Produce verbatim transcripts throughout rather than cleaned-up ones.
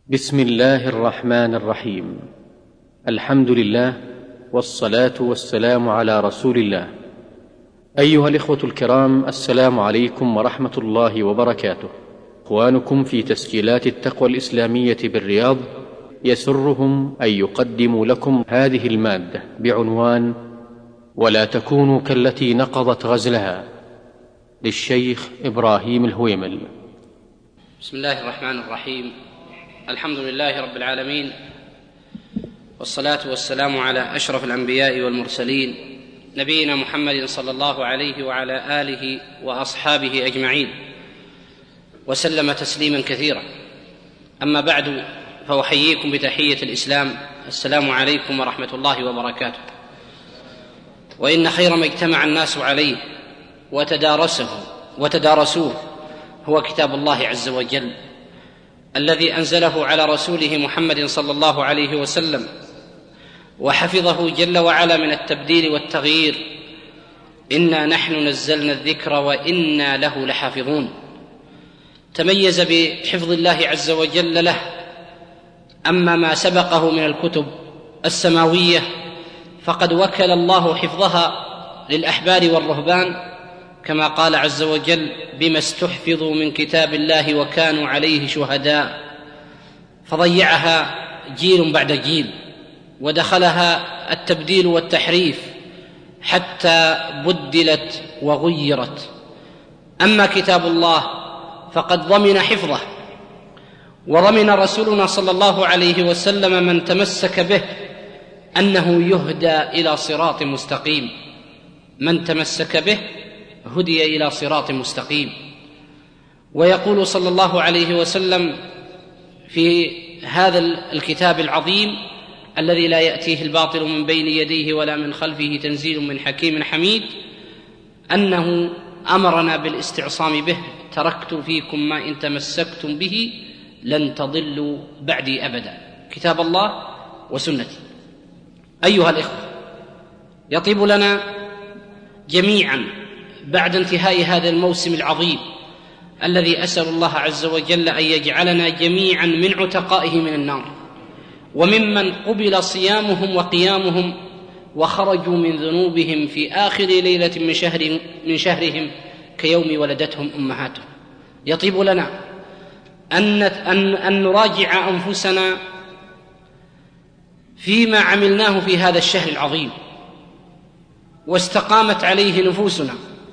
بسم الله الرحمن الرحيم. الحمد لله والصلاة والسلام على رسول الله. أيها الإخوة الكرام، السلام عليكم ورحمة الله وبركاته. إخوانكم في تسجيلات التقوى الإسلامية بالرياض يسرهم أن يقدموا لكم هذه المادة بعنوان ولا تكونوا كالتي نقضت غزلها للشيخ إبراهيم الهويمل. بسم الله الرحمن الرحيم. الحمد لله رب العالمين، والصلاة والسلام على أشرف الأنبياء والمرسلين نبينا محمد صلى الله عليه وعلى آله وأصحابه أجمعين، وسلم تسليما كثيرا. أما بعد، فأحييكم بتحية الإسلام، السلام عليكم ورحمة الله وبركاته. وإن خير ما اجتمع الناس عليه وتدارسه وتدارسوه هو كتاب الله عز وجل، الذي أنزله على رسوله محمد صلى الله عليه وسلم، وحفظه جل وعلا من التبديل والتغيير. إنا نحن نزلنا الذكر وإنا له لحافظون. تميز بحفظ الله عز وجل له. أما ما سبقه من الكتب السماوية فقد وكل الله حفظها للأحبار والرهبان، كما قال عز وجل: بما استحفظوا من كتاب الله وكانوا عليه شهداء. فضيعها جيل بعد جيل، ودخلها التبديل والتحريف حتى بدلت وغيرت. أما كتاب الله فقد ضمن حفظه، وضمن رسولنا صلى الله عليه وسلم من تمسك به أنه يهدى إلى صراط مستقيم. من تمسك به هدي إلى صراط مستقيم. ويقول صلى الله عليه وسلم في هذا الكتاب العظيم الذي لا يأتيه الباطل من بين يديه ولا من خلفه، تنزيل من حكيم حميد، أنه أمرنا بالاستعصام به: تركت فيكم ما إن تمسكتم به لن تضلوا بعدي أبدا، كتاب الله وسنتي. أيها الإخوة، يطيب لنا جميعا بعد انتهاء هذا الموسم العظيم الذي أسأل الله عز وجل أن يجعلنا جميعا من عتقائه من النار، وممن قبل صيامهم وقيامهم وخرجوا من ذنوبهم في آخر ليلة من, شهر من شهرهم كيوم ولدتهم أمهاتهم. يطيب لنا أن, أن, أن نراجع أنفسنا فيما عملناه في هذا الشهر العظيم، واستقامت عليه نفوسنا،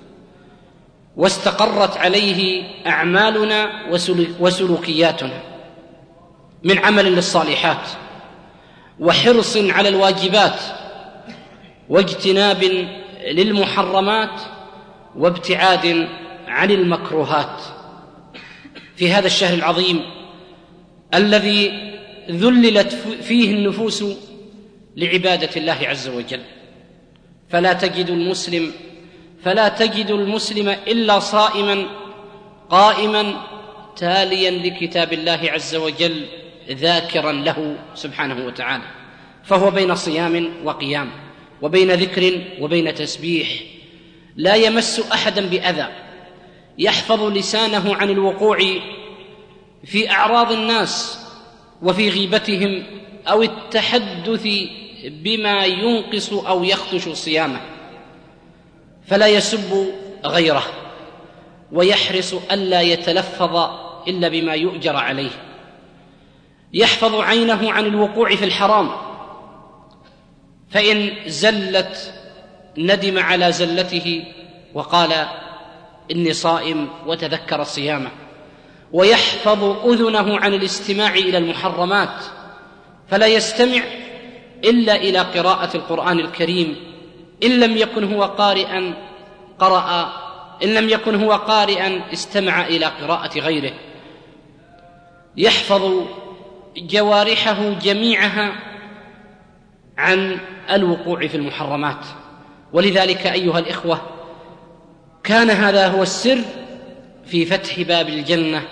واستقرت عليه أعمالنا وسلوكياتنا من عمل للصالحات، وحرص على الواجبات، واجتناب للمحرمات، وابتعاد عن المكروهات في هذا الشهر العظيم الذي ذللت فيه النفوس لعبادة الله عز وجل. فلا تجد المسلم فلا تجد المسلم إلا صائما قائما تاليا لكتاب الله عز وجل، ذاكرا له سبحانه وتعالى. فهو بين صيام وقيام، وبين ذكر وبين تسبيح، لا يمس أحدا بأذى، يحفظ لسانه عن الوقوع في أعراض الناس وفي غيبتهم أو التحدث بما ينقص أو يخدش صيامه، فلا يسب غيره، ويحرص ألا يتلفظ إلا بما يؤجر عليه. يحفظ عينه عن الوقوع في الحرام، فإن زلت ندم على زلته وقال إني صائم وتذكر صيامه. ويحفظ أذنه عن الاستماع إلى المحرمات، فلا يستمع إلا إلى قراءة القرآن الكريم، إن لم يكن هو قارئا قرأ، إن لم يكن هو قارئا استمع إلى قراءة غيره. يحفظ جوارحه جميعها عن الوقوع في المحرمات. ولذلك أيها الإخوة، كان هذا هو السر في فتح باب الجنة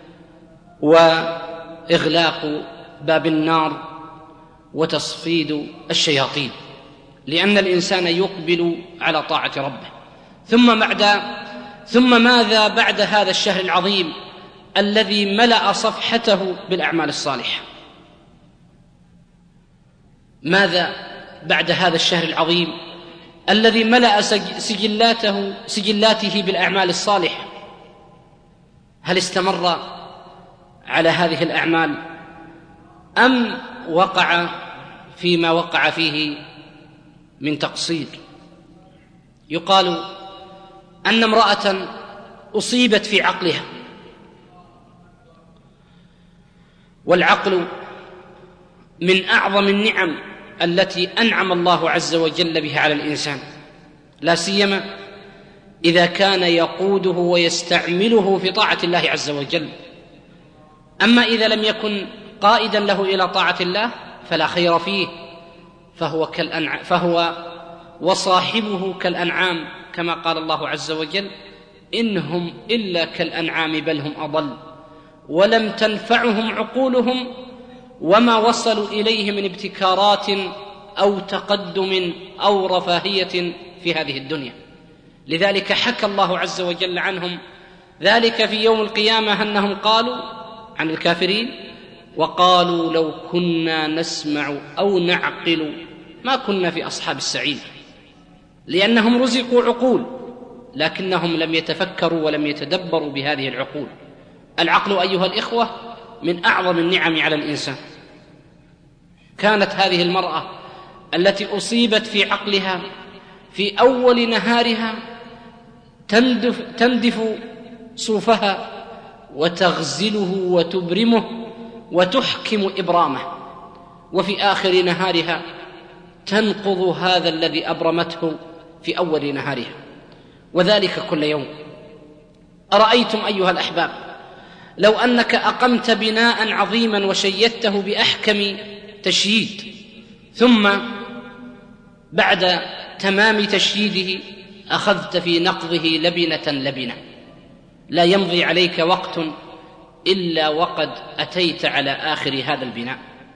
وإغلاق باب النار وتصفيد الشياطين، لأن الإنسان يقبل على طاعة ربه. ثم بعد ثم ماذا بعد هذا الشهر العظيم الذي ملأ صفحته بالأعمال الصالحة. ماذا بعد هذا الشهر العظيم الذي ملأ سجلاته سجلاته بالأعمال الصالحة؟ هل استمر على هذه الأعمال أم وقع فيما وقع فيه من تقصير؟ يقال أن امرأة أصيبت في عقلها، والعقل من أعظم النعم التي أنعم الله عز وجل بها على الإنسان، لا سيما إذا كان يقوده ويستعمله في طاعة الله عز وجل. أما إذا لم يكن قائدا له إلى طاعة الله فلا خير فيه، فهو كالأنعام فهو وصاحبه كالأنعام، كما قال الله عز وجل: إنهم إلا كالأنعام بل هم أضل ولم تنفعهم عقولهم وما وصلوا إليه من ابتكارات أو تقدم أو رفاهية في هذه الدنيا. لذلك حكى الله عز وجل عنهم ذلك في يوم القيامة، أنهم قالوا عن الكافرين: وقالوا لو كنا نسمع أو نعقل ما كنا في أصحاب السعير. لأنهم رزقوا عقول لكنهم لم يتفكروا ولم يتدبروا بهذه العقول. العقل أيها الإخوة من أعظم النعم على الإنسان. كانت هذه المرأة التي أصيبت في عقلها في أول نهارها تندف, تندف صوفها وتغزله وتبرمه وتحكم إبرامه، وفي آخر نهارها تنقض هذا الذي أبرمته في أول نهارها، وذلك كل يوم. أرأيتم أيها الأحباب لو أنك أقمت بناء عظيما وشيدته بأحكم تشييد، ثم بعد تمام تشييده أخذت في نقضه لبنة لبنة، لا يمضي عليك وقت إلا وقد أتيت على آخر هذا البناء.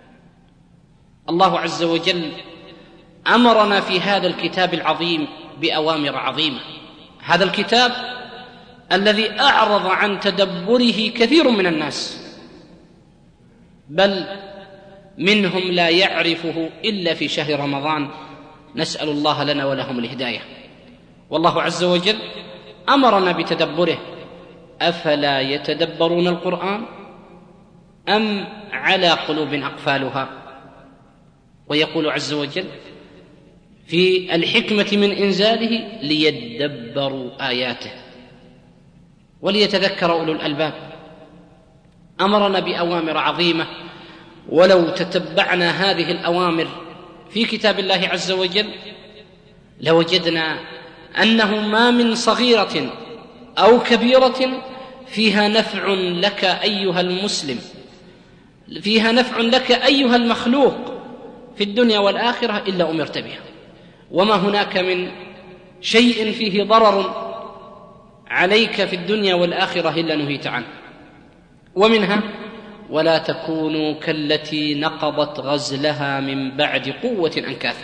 الله عز وجل أمرنا في هذا الكتاب العظيم بأوامر عظيمة. هذا الكتاب الذي أعرض عن تدبره كثير من الناس، بل منهم لا يعرفه إلا في شهر رمضان، نسأل الله لنا ولهم الهداية. والله عز وجل أمرنا بتدبره: أفلا يتدبرون القرآن أم على قلوب أقفالها؟ ويقول عز وجل في الحكمة من إنزاله: ليدبروا آياته وليتذكر أولو الألباب. أمرنا بأوامر عظيمة، ولو تتبعنا هذه الأوامر في كتاب الله عز وجل لوجدنا أنه ما من صغيرة أو كبيرة فيها نفع لك أيها المسلم، فيها نفع لك أيها المخلوق في الدنيا والآخرة إلا أمرت بها، وما هناك من شيء فيه ضرر عليك في الدنيا والآخرة إلا نهيت عنه. ومنها: ولا تكونوا كالتي نقضت غزلها من بعد قوة أنكاثا.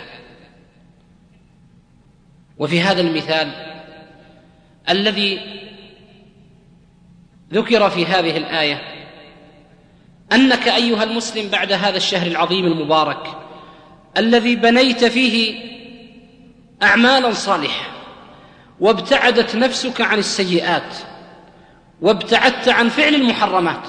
وفي هذا المثال الذي ذكر في هذه الآية أنك أيها المسلم بعد هذا الشهر العظيم المبارك الذي بنيت فيه أعمالا صالحة وابتعدت نفسك عن السيئات وابتعدت عن فعل المحرمات،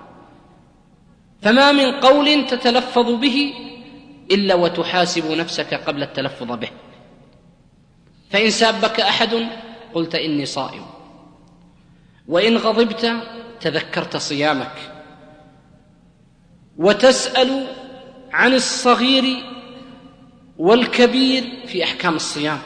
فما من قول تتلفظ به إلا وتحاسب نفسك قبل التلفظ به. فإن سابك أحد قلت إني صائم، وإن غضبت تذكرت صيامك، وتسأل عن الصغير والكبير في أحكام الصيام.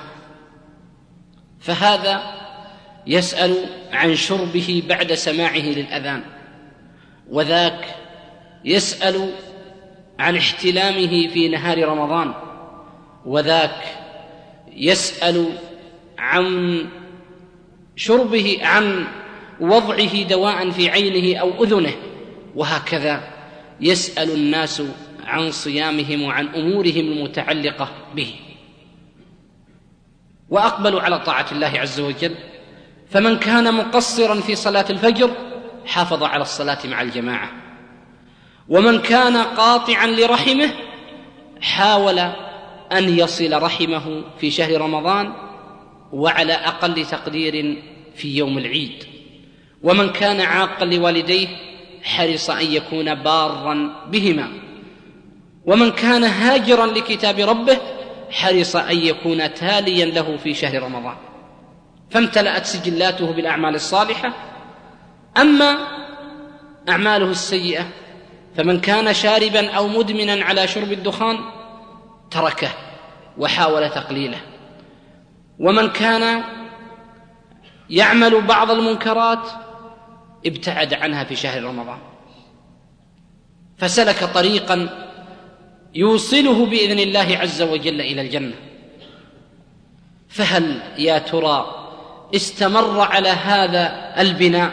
فهذا يسأل عن شربه بعد سماعه للأذان، وذاك يسأل عن احتلامه في نهار رمضان، وذاك يسأل عن شربه عن وضعه دواء في عينه أو أذنه، وهكذا يسأل الناس عن صيامهم وعن أمورهم المتعلقة به. وأقبلوا على طاعة الله عز وجل، فمن كان مقصرا في صلاة الفجر حافظ على الصلاة مع الجماعة. ومن كان قاطعا لرحمه حاول أن يصل رحمه في شهر رمضان، وعلى أقل تقدير في يوم العيد. ومن كان عاقا لوالديه حرص أن يكون بارا بهما. ومن كان هاجرا لكتاب ربه حرص أن يكون تاليا له في شهر رمضان، فامتلأت سجلاته بالأعمال الصالحة. أما أعماله السيئة فمن كان شاربا أو مدمنا على شرب الدخان تركه وحاول تقليله. ومن كان يعمل بعض المنكرات ابتعد عنها في شهر رمضان، فسلك طريقا يوصله بإذن الله عز وجل إلى الجنة. فهل يا ترى استمر على هذا البناء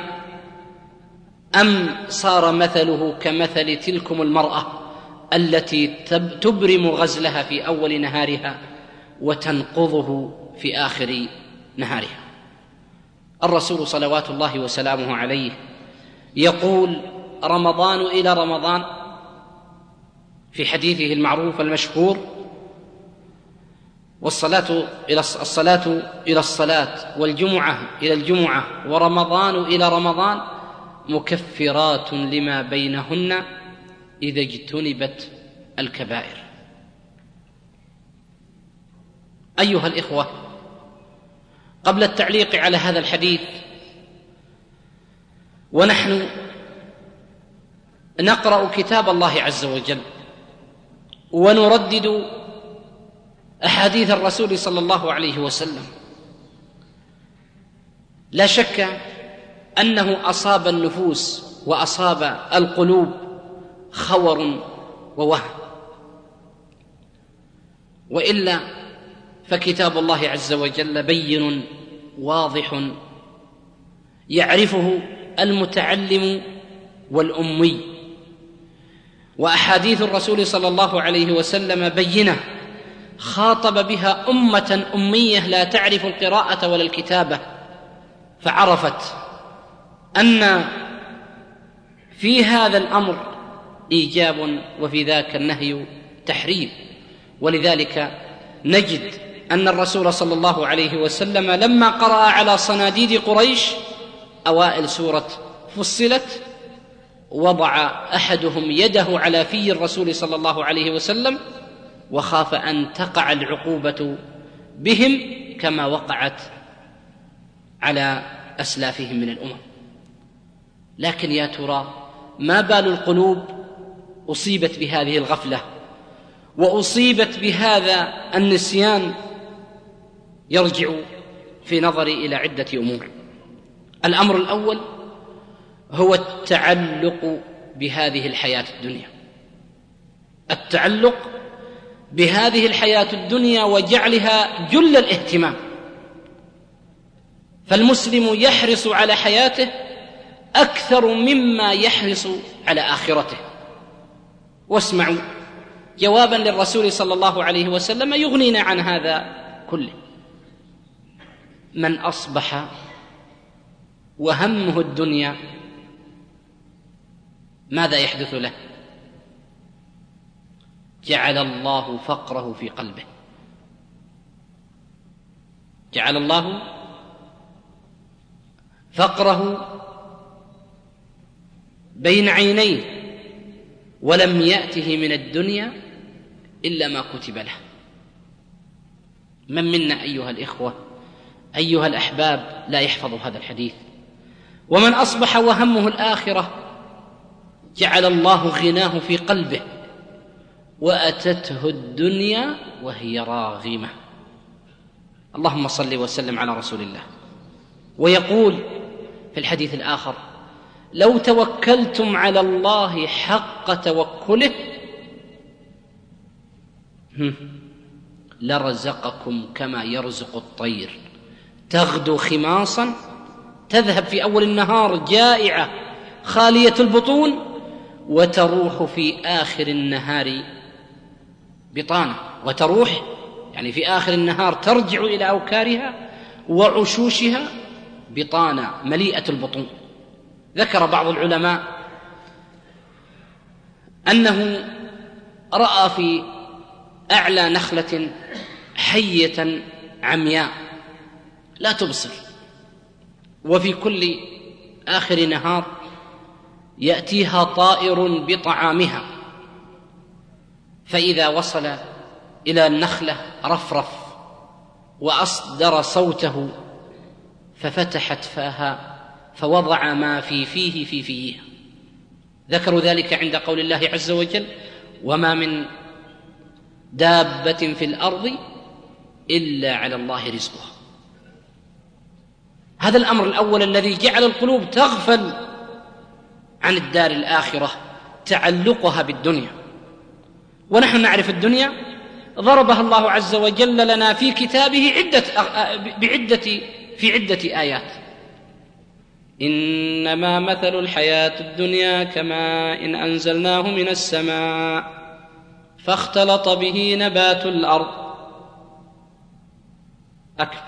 أم صار مثله كمثل تلكم المرأة التي تبرم غزلها في أول نهارها وتنقضه في آخر نهارها؟ الرسول صلوات الله وسلامه عليه يقول: رمضان إلى رمضان، في حديثه المعروف المشهور: والصلاة إلى الصلاة إلى الصلاة والجمعة إلى الجمعة ورمضان إلى رمضان مكفرات لما بينهن إذا اجتنبت الكبائر. أيها الإخوة، قبل التعليق على هذا الحديث، ونحن نقرأ كتاب الله عز وجل ونردد أحاديث الرسول صلى الله عليه وسلم، لا شك أنه أصاب النفوس وأصاب القلوب خور ووهم، وإلا فكتاب الله عز وجل بين واضح يعرفه المتعلم والأمي، وأحاديث الرسول صلى الله عليه وسلم بينة خاطب بها أمة أمية لا تعرف القراءة ولا الكتابة، فعرفت أن في هذا الأمر إيجاب وفي ذاك النهي تحريم. ولذلك نجد أن الرسول صلى الله عليه وسلم لما قرأ على صناديد قريش أوائل سورة فصلت وضع أحدهم يده على في الرسول صلى الله عليه وسلم وخاف أن تقع العقوبة بهم كما وقعت على أسلافهم من الأمم. لكن يا ترى ما بال القلوب أصيبت بهذه الغفلة وأصيبت بهذا النسيان؟ يرجع في نظري إلى عدة أمور. الأمر الأول هو التعلق بهذه الحياة الدنيا، التعلق بهذه الحياة الدنيا وجعلها جل الاهتمام. فالمسلم يحرص على حياته أكثر مما يحرص على آخرته. واسمعوا جوابا للرسول صلى الله عليه وسلم يغنينا عن هذا كله: من أصبح وهمه الدنيا ماذا يحدث له؟ جعل الله فقره في قلبه، جعل الله فقره بين عينيه، ولم يأته من الدنيا إلا ما كتب له. من منا أيها الإخوة أيها الأحباب لا يحفظ هذا الحديث؟ ومن أصبح وهمه الآخرة جعل الله غناه في قلبه وأتته الدنيا وهي راغمة. اللهم صل وسلم على رسول الله. ويقول في الحديث الآخر: لو توكلتم على الله حق توكله لرزقكم كما يرزق الطير تغدو خماصا تذهب في أول النهار جائعة خالية البطون وتروح في آخر النهار بطانة. وتروح يعني في آخر النهار ترجع إلى أوكارها وعشوشها بطانة مليئة البطون. ذكر بعض العلماء أنه رأى في أعلى نخلة حية عمياء لا تبصر، وفي كل آخر نهار يأتيها طائر بطعامها، فإذا وصل إلى النخلة رفرف وأصدر صوته ففتحت فاها فوضع ما في فيه في فيها. ذكروا ذلك عند قول الله عز وجل: وما من دابة في الأرض إلا على الله رزقها. هذا الأمر الأول الذي جعل القلوب تغفل عن الدار الآخرة، تعلقها بالدنيا. ونحن نعرف الدنيا ضربها الله عز وجل لنا في كتابه عدة بعدة في عدة آيات: إنما مثل الحياة الدنيا كماء إن أنزلناه من السماء فاختلط به نبات الأرض أكل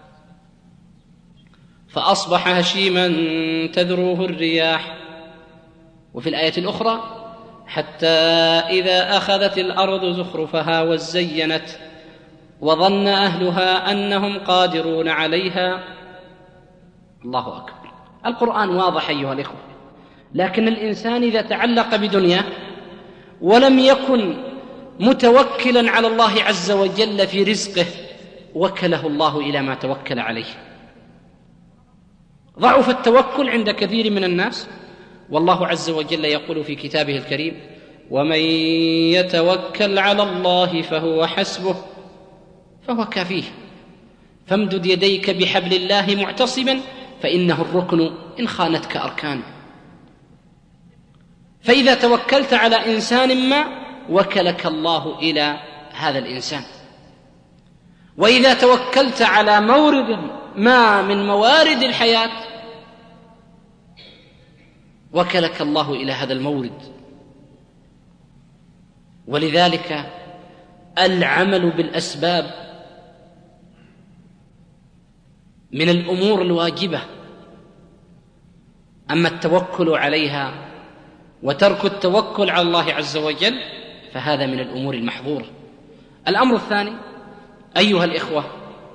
فأصبح هشيما تذروه الرياح. وفي الآية الأخرى: حتى إذا أخذت الأرض زخرفها وزينت وظن أهلها أنهم قادرون عليها. الله أكبر. القرآن واضح أيها الإخوة، لكن الإنسان إذا تعلق بدنياه ولم يكن متوكلا على الله عز وجل في رزقه وكله الله إلى ما توكل عليه. ضعف التوكل عند كثير من الناس، والله عز وجل يقول في كتابه الكريم: ومن يتوكل على الله فهو حسبه فهو كافيه. فامدد يديك بحبل الله معتصما فإنه الركن إن خانتك أركان. فإذا توكلت على إنسان ما وكلك الله إلى هذا الإنسان، وإذا توكلت على مورد ما من موارد الحياة وكلك الله إلى هذا المورد. ولذلك العمل بالأسباب من الأمور الواجبة، أما التوكل عليها وترك التوكل على الله عز وجل فهذا من الأمور المحظورة. الأمر الثاني أيها الإخوة،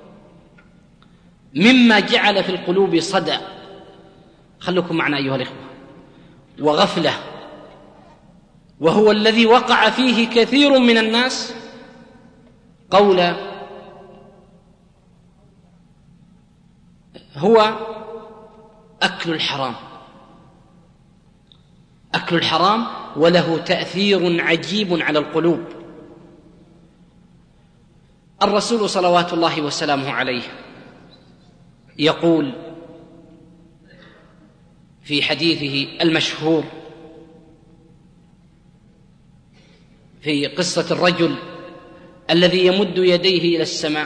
مما جعل في القلوب صدى، خلوكم معنا أيها الإخوة، وغفلة، وهو الذي وقع فيه كثير من الناس، قول هو أكل الحرام. أكل الحرام وله تأثير عجيب على القلوب. الرسول صلوات الله وسلامه عليه يقول في حديثه المشهور في قصة الرجل الذي يمد يديه إلى السماء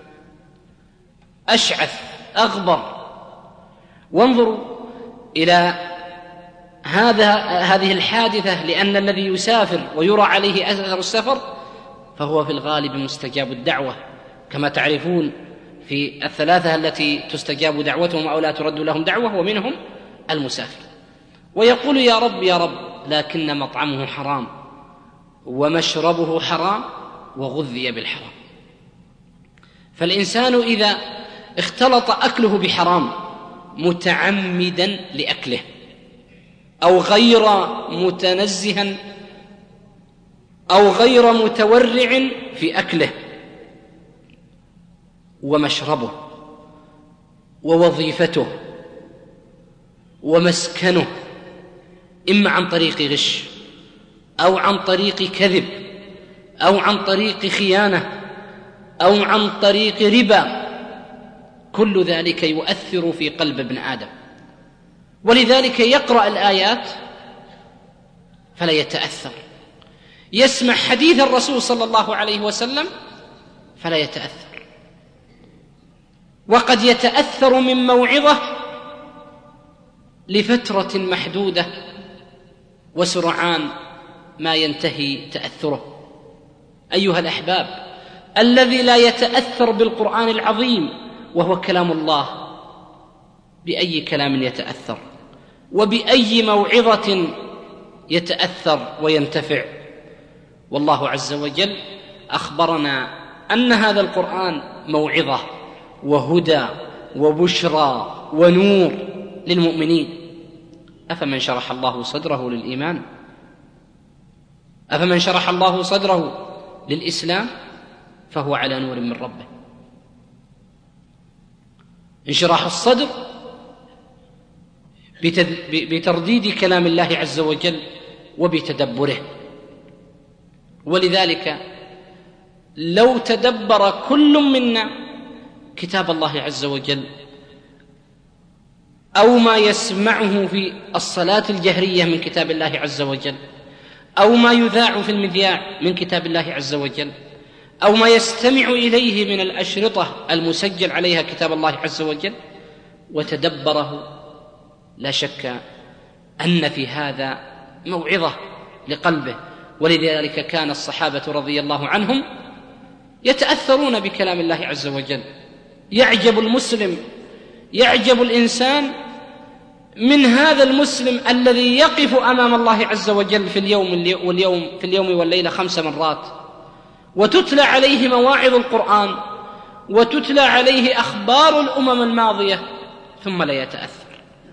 أشعث أغبر، وانظروا إلى هذا هذه الحادثة، لأن الذي يسافر ويرى عليه أثر السفر فهو في الغالب مستجاب الدعوة، كما تعرفون في الثلاثة التي تستجاب دعوتهم أو لا ترد لهم دعوة، ومنهم المسافر. ويقول: يا رب يا رب، لكن مطعمه حرام ومشربه حرام وغذي بالحرام. فالإنسان إذا اختلط أكله بحرام متعمدا لأكله أو غير متنزها أو غير متورع في أكله ومشربه ووظيفته ومسكنه، إما عن طريق غش أو عن طريق كذب أو عن طريق خيانة أو عن طريق ربا، كل ذلك يؤثر في قلب ابن آدم. ولذلك يقرأ الآيات فلا يتأثر، يسمع حديث الرسول صلى الله عليه وسلم فلا يتأثر، وقد يتأثر من موعظة لفترة محدودة وسرعان ما ينتهي تأثره. أيها الأحباب، الذي لا يتأثر بالقرآن العظيم وهو كلام الله بأي كلام يتأثر؟ وبأي موعظة يتأثر وينتفع. والله عز وجل أخبرنا أن هذا القرآن موعظة وهدى وبشرى ونور للمؤمنين. أفمن شرح الله صدره للإيمان أفمن شرح الله صدره للإسلام فهو على نور من ربه. انشراح الصدر بترديد كلام الله عز وجل وبتدبره. ولذلك لو تدبر كل منا كتاب الله عز وجل أو ما يسمعه في الصلاة الجهرية من كتاب الله عز وجل، أو ما يذاع في المذياع من كتاب الله عز وجل، أو ما يستمع إليه من الأشرطة المسجل عليها كتاب الله عز وجل، وتدبره، لا شك أن في هذا موعظة لقلبه. ولذلك كان الصحابة رضي الله عنهم يتأثرون بكلام الله عز وجل. يعجب المسلم يعجب الإنسان من هذا المسلم الذي يقف أمام الله عز وجل في اليوم واليوم في اليوم والليلة خمس مرات، وتتلى عليه مواعظ القرآن وتتلى عليه أخبار الأمم الماضية، ثم لا يتأثر.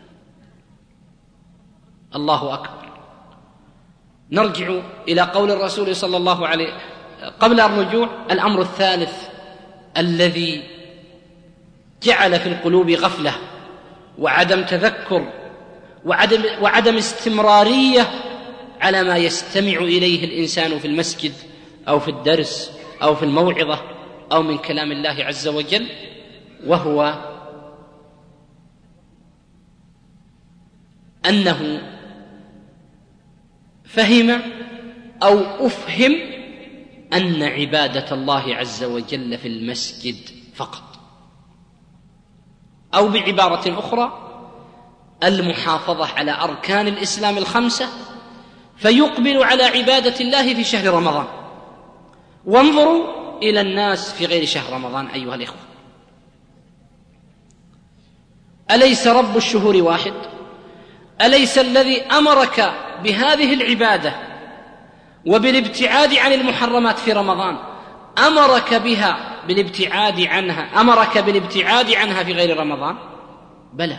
الله أكبر. نرجع إلى قول الرسول صلى الله عليه وسلم قبل الرجوع. الأمر الثالث الذي جعل في القلوب غفلة وعدم تذكر وعدم, وعدم استمرارية على ما يستمع إليه الإنسان في المسجد أو في الدرس أو في الموعظة أو من كلام الله عز وجل، وهو أنه فهم أو أفهم أن عبادة الله عز وجل في المسجد فقط، أو بعبارة أخرى المحافظة على أركان الإسلام الخمسة، فيقبل على عبادة الله في شهر رمضان. وانظروا إلى الناس في غير شهر رمضان أيها الإخوة، أليس رب الشهور واحد؟ أليس الذي أمرك بهذه العبادة وبالابتعاد عن المحرمات في رمضان أمرك بها بالابتعاد عنها أمرك بالابتعاد عنها في غير رمضان؟ بلى.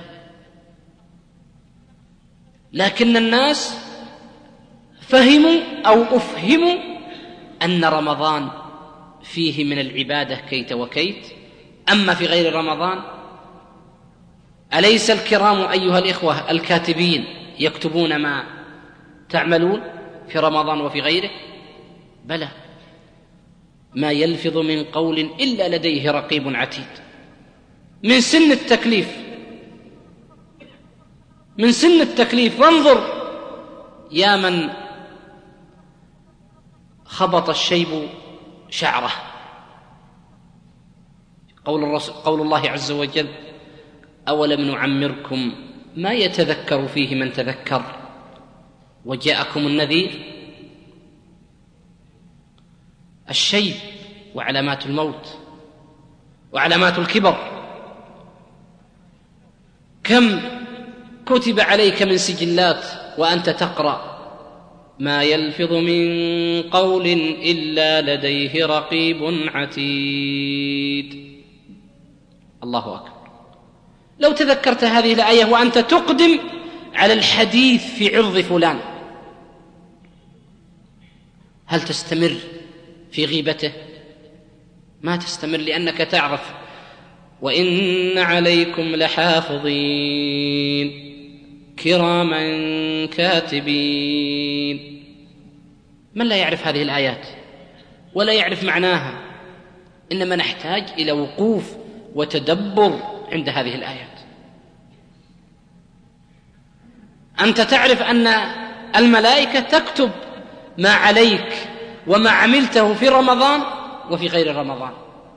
لكن الناس فهموا أو أفهموا أن رمضان فيه من العبادة كيت وكيت، أما في غير رمضان أليس الكرام أيها الإخوة الكاتبين يكتبون ما تعملون في رمضان وفي غيره؟ بلى. ما يلفظ من قول إلا لديه رقيب عتيد. من سن التكليف من سن التكليف وانظر يا من خبط الشيب شعره. قول, الرسول قول الله عز وجل: أولم نعمركم ما يتذكر فيه من تذكر وجاءكم النذير. الشيب وعلامات الموت وعلامات الكبر. كم كتب عليك من سجلات وأنت تقرأ: ما يلفظ من قول إلا لديه رقيب عتيد. الله أكبر. لو تذكرت هذه الآية وأنت تقدم على الحديث في عرض فلان، هل تستمر في غيبته؟ ما تستمر، لأنك تعرف: وإن عليكم لحافظين كراما كاتبين. من لا يعرف هذه الآيات ولا يعرف معناها؟ إنما نحتاج إلى وقوف وتدبر عند هذه الآيات. أنت تعرف أن الملائكة تكتب ما عليك وما عملته في رمضان وفي غير رمضان.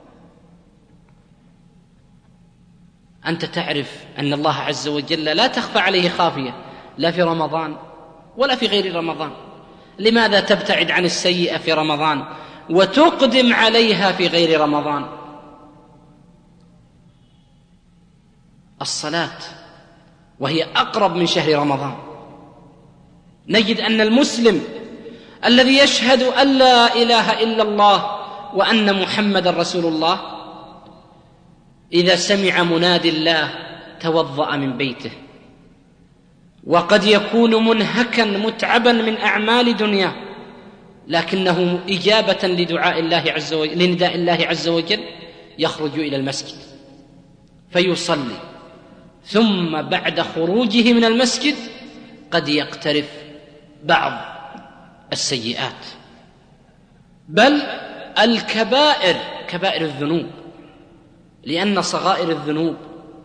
أنت تعرف أن الله عز وجل لا تخفى عليه خافية، لا في رمضان ولا في غير رمضان. لماذا تبتعد عن السيئة في رمضان وتقدم عليها في غير رمضان؟ الصلاة وهي أقرب من شهر رمضان. نجد أن المسلم الذي يشهد أن لا إله إلا الله وأن محمد رسول الله إذا سمع منادي الله توضأ من بيته، وقد يكون منهكا متعبا من أعمال دنياه، لكنه إجابة لدعاء الله عز وجل لنداء الله عز وجل يخرج إلى المسجد فيصلي، ثم بعد خروجه من المسجد قد يقترف بعض السيئات، بل الكبائر، كبائر الذنوب، لأن صغائر الذنوب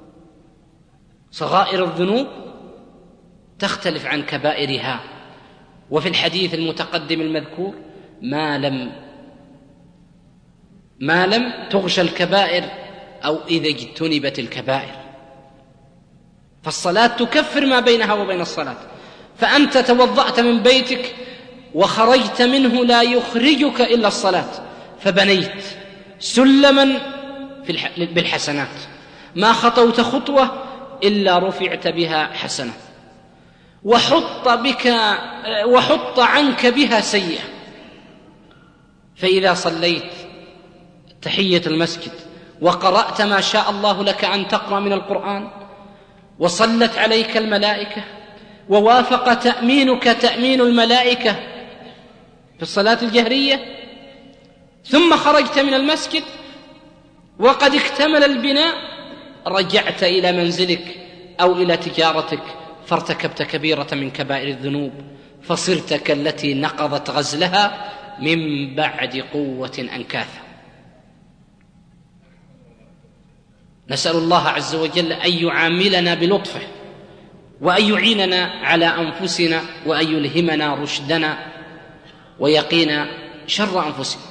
صغائر الذنوب تختلف عن كبائرها. وفي الحديث المتقدم المذكور ما لم ما لم تغشى الكبائر أو إذا اجتنبت الكبائر، فالصلاة تكفر ما بينها وبين الصلاة. فأنت توضأت من بيتك وخرجت منه لا يخرجك إلا الصلاة، فبنيت سلما بالحسنات، ما خطوت خطوة إلا رفعت بها حسنة، وحط بك وحط عنك بها سيئة. فإذا صليت تحية المسجد وقرأت ما شاء الله لك أن تقرأ من القرآن، وصلت عليك الملائكة، ووافق تأمينك تأمين الملائكة في الصلاة الجهرية، ثم خرجت من المسجد وقد اكتمل البناء، رجعت إلى منزلك أو إلى تجارتك فارتكبت كبيرة من كبائر الذنوب، فصرت كالتي نقضت غزلها من بعد قوة أنكاثا. نسأل الله عز وجل أن يعاملنا بلطفه، وأن يعيننا على أنفسنا، وأن يلهمنا رشدنا ويقينا شر أنفسنا.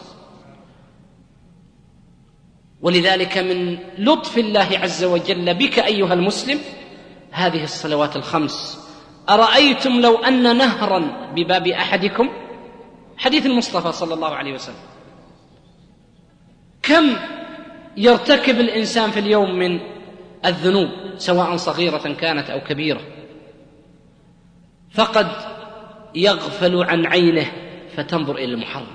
ولذلك من لطف الله عز وجل بك أيها المسلم هذه الصلوات الخمس. أرأيتم لو أن نهرا بباب أحدكم، حديث المصطفى صلى الله عليه وسلم، كم يرتكب الإنسان في اليوم من الذنوب سواء صغيرة كانت أو كبيرة، فقد يغفل عن عينه فتنظر إلى المحرم،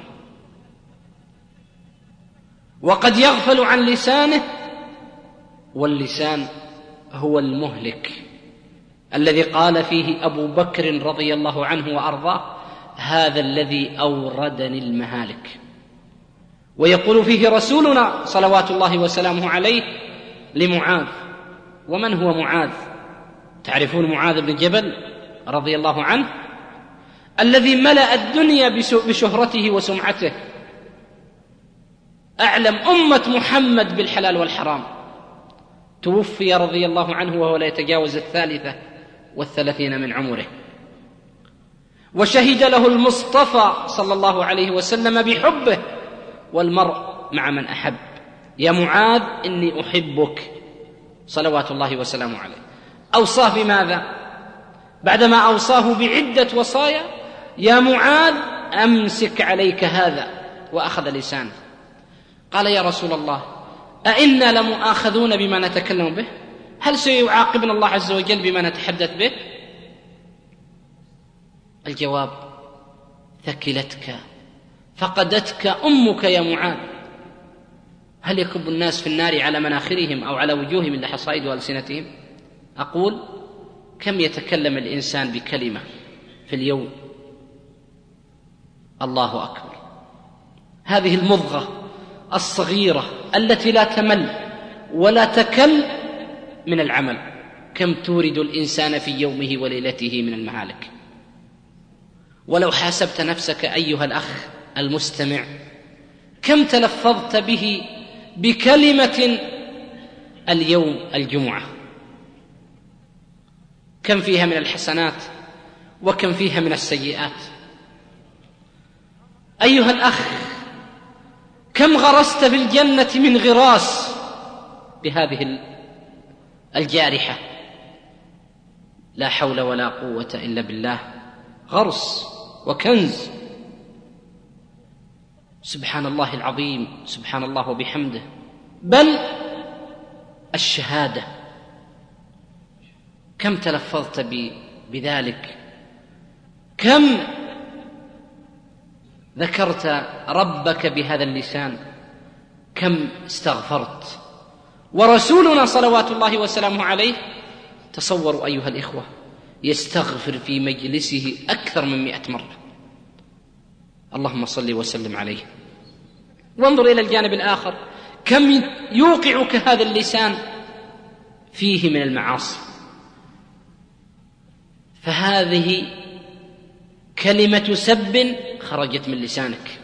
وقد يغفل عن لسانه، واللسان هو المهلك الذي قال فيه أبو بكر رضي الله عنه وأرضاه: هذا الذي أوردني المهالك. ويقول فيه رسولنا صلوات الله وسلامه عليه لمعاذ، ومن هو معاذ؟ تعرفون معاذ بن جبل رضي الله عنه الذي ملأ الدنيا بشهرته وسمعته، أعلم أمة محمد بالحلال والحرام، توفي رضي الله عنه وهو لا يتجاوز الثالثة والثلاثين من عمره، وشهد له المصطفى صلى الله عليه وسلم بحبه، والمرء مع من أحب. يا معاذ إني أحبك صلوات الله وسلامه عليه. أوصاه بماذا؟ بعدما أوصاه بعدة وصايا: يا معاذ أمسك عليك هذا، وأخذ لسانه. قال: يا رسول الله، أئنا لمؤاخذون بما نتكلم به؟ هل سيعاقبنا الله عز وجل بما نتحدث به؟ الجواب: ثكلتك فقدتك أمك يا معاذ. هل يكب الناس في النار على مناخرهم أو على وجوههم إلا حصائد ألسنتهم؟ أقول: كم يتكلم الإنسان بكلمة في اليوم؟ الله أكبر. هذه المضغة الصغيرة التي لا تمل ولا تكل من العمل، كم تورد الإنسان في يومه وليلته من المهالك. ولو حاسبت نفسك أيها الأخ المستمع، كم تلفظت به بكلمة اليوم الجمعة، كم فيها من الحسنات وكم فيها من السيئات. أيها الأخ، كم غرست في الجنة من غراس بهذه الجارحة، لا حول ولا قوة إلا بالله، غرس وكنز. سبحان الله العظيم، سبحان الله وبحمده. بل الشهادة، كم تلفظت بذلك؟ كم ذكرت ربك بهذا اللسان؟ كم استغفرت؟ ورسولنا صلوات الله وسلامه عليه، تصوروا أيها الإخوة، يستغفر في مجلسه أكثر من مئة مرة. اللهم صل وسلم عليه. وانظر إلى الجانب الآخر، كم يوقعك هذا اللسان فيه من المعاصي. فهذه كلمة سب خرجت من لسانك،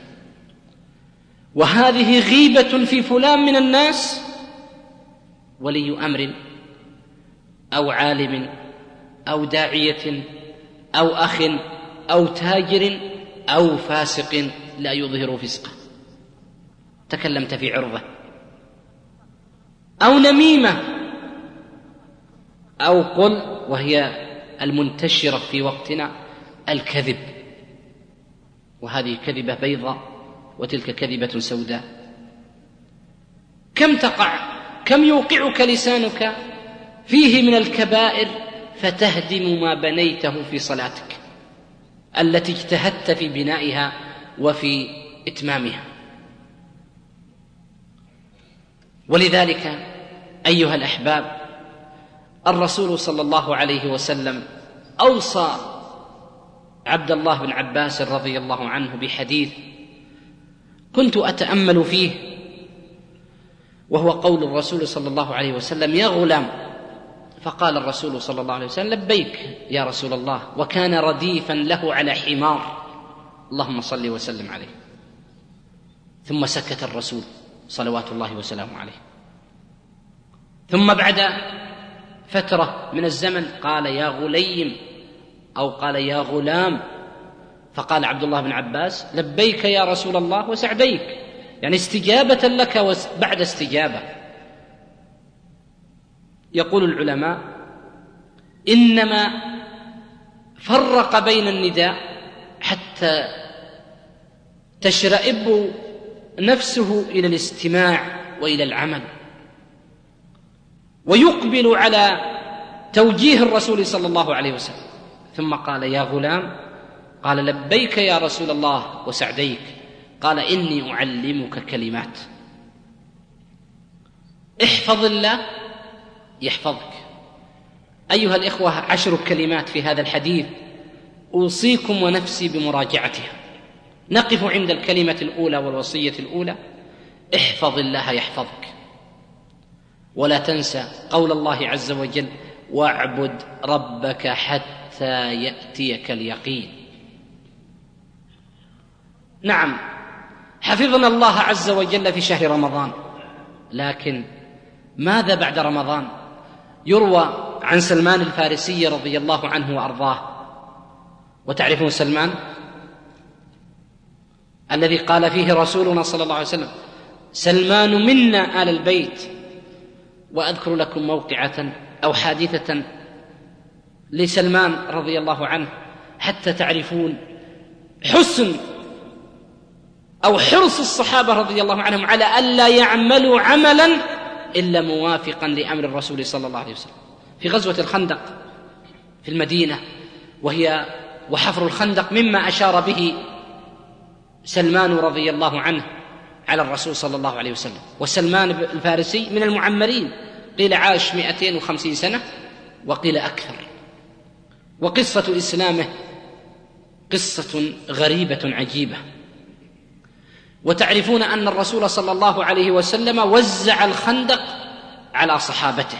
وهذه غيبة في فلان من الناس، ولي أمر أو عالم أو داعية أو أخ أو تاجر أو فاسق لا يظهر فسقه، تكلمت في عرضه. أو نميمة، أو قل، وهي المنتشرة في وقتنا، الكذب، وهذه كذبة بيضاء وتلك كذبة سوداء. كم تقع، كم يوقعك لسانك فيه من الكبائر فتهدم ما بنيته في صلاتك التي اجتهدت في بنائها وفي إتمامها. ولذلك أيها الأحباب، الرسول صلى الله عليه وسلم أوصى عبد الله بن عباس رضي الله عنه بحديث كنت أتأمل فيه، وهو قول الرسول صلى الله عليه وسلم: يا غلام. فقال الرسول صلى الله عليه وسلم: لبيك يا رسول الله، وكان رديفا له على حمار، اللهم صل وسلم عليه. ثم سكت الرسول صلوات الله وسلامه عليه. ثم بعد فترة من الزمن قال: يا غليم، أو قال: يا غلام. فقال عبد الله بن عباس: لبيك يا رسول الله وسعديك، يعني استجابة لك بعد استجابة. يقول العلماء: إنما فرق بين النداء حتى تشرئب نفسه إلى الاستماع وإلى العمل، ويقبل على توجيه الرسول صلى الله عليه وسلم. ثم قال: يا غلام. قال: لبيك يا رسول الله وسعديك. قال: إني أعلمك كلمات، احفظ الله يحفظك. أيها الإخوة، عشر كلمات في هذا الحديث أوصيكم ونفسي بمراجعتها. نقف عند الكلمة الأولى والوصية الأولى: احفظ الله يحفظك. ولا تنسى قول الله عز وجل: واعبد ربك حتى يأتيك اليقين. نعم، حفظنا الله عز وجل في شهر رمضان، لكن ماذا بعد رمضان؟ يروى عن سلمان الفارسي رضي الله عنه وأرضاه، وتعرفون سلمان الذي قال فيه رسولنا صلى الله عليه وسلم: سلمان منا آل البيت. وأذكر لكم موقعة أو حادثة لسلمان رضي الله عنه حتى تعرفون حسن أو حرص الصحابة رضي الله عنهم على ألا يعملوا عملا إلا موافقا لأمر الرسول صلى الله عليه وسلم. في غزوة الخندق في المدينة، وهي وحفر الخندق مما أشار به سلمان رضي الله عنه على الرسول صلى الله عليه وسلم. وسلمان الفارسي من المعمرين، قيل عاش مئتين وخمسين سنة وقيل أكثر. وقصة إسلامه قصة غريبة عجيبة. وتعرفون أن الرسول صلى الله عليه وسلم وزع الخندق على صحابته،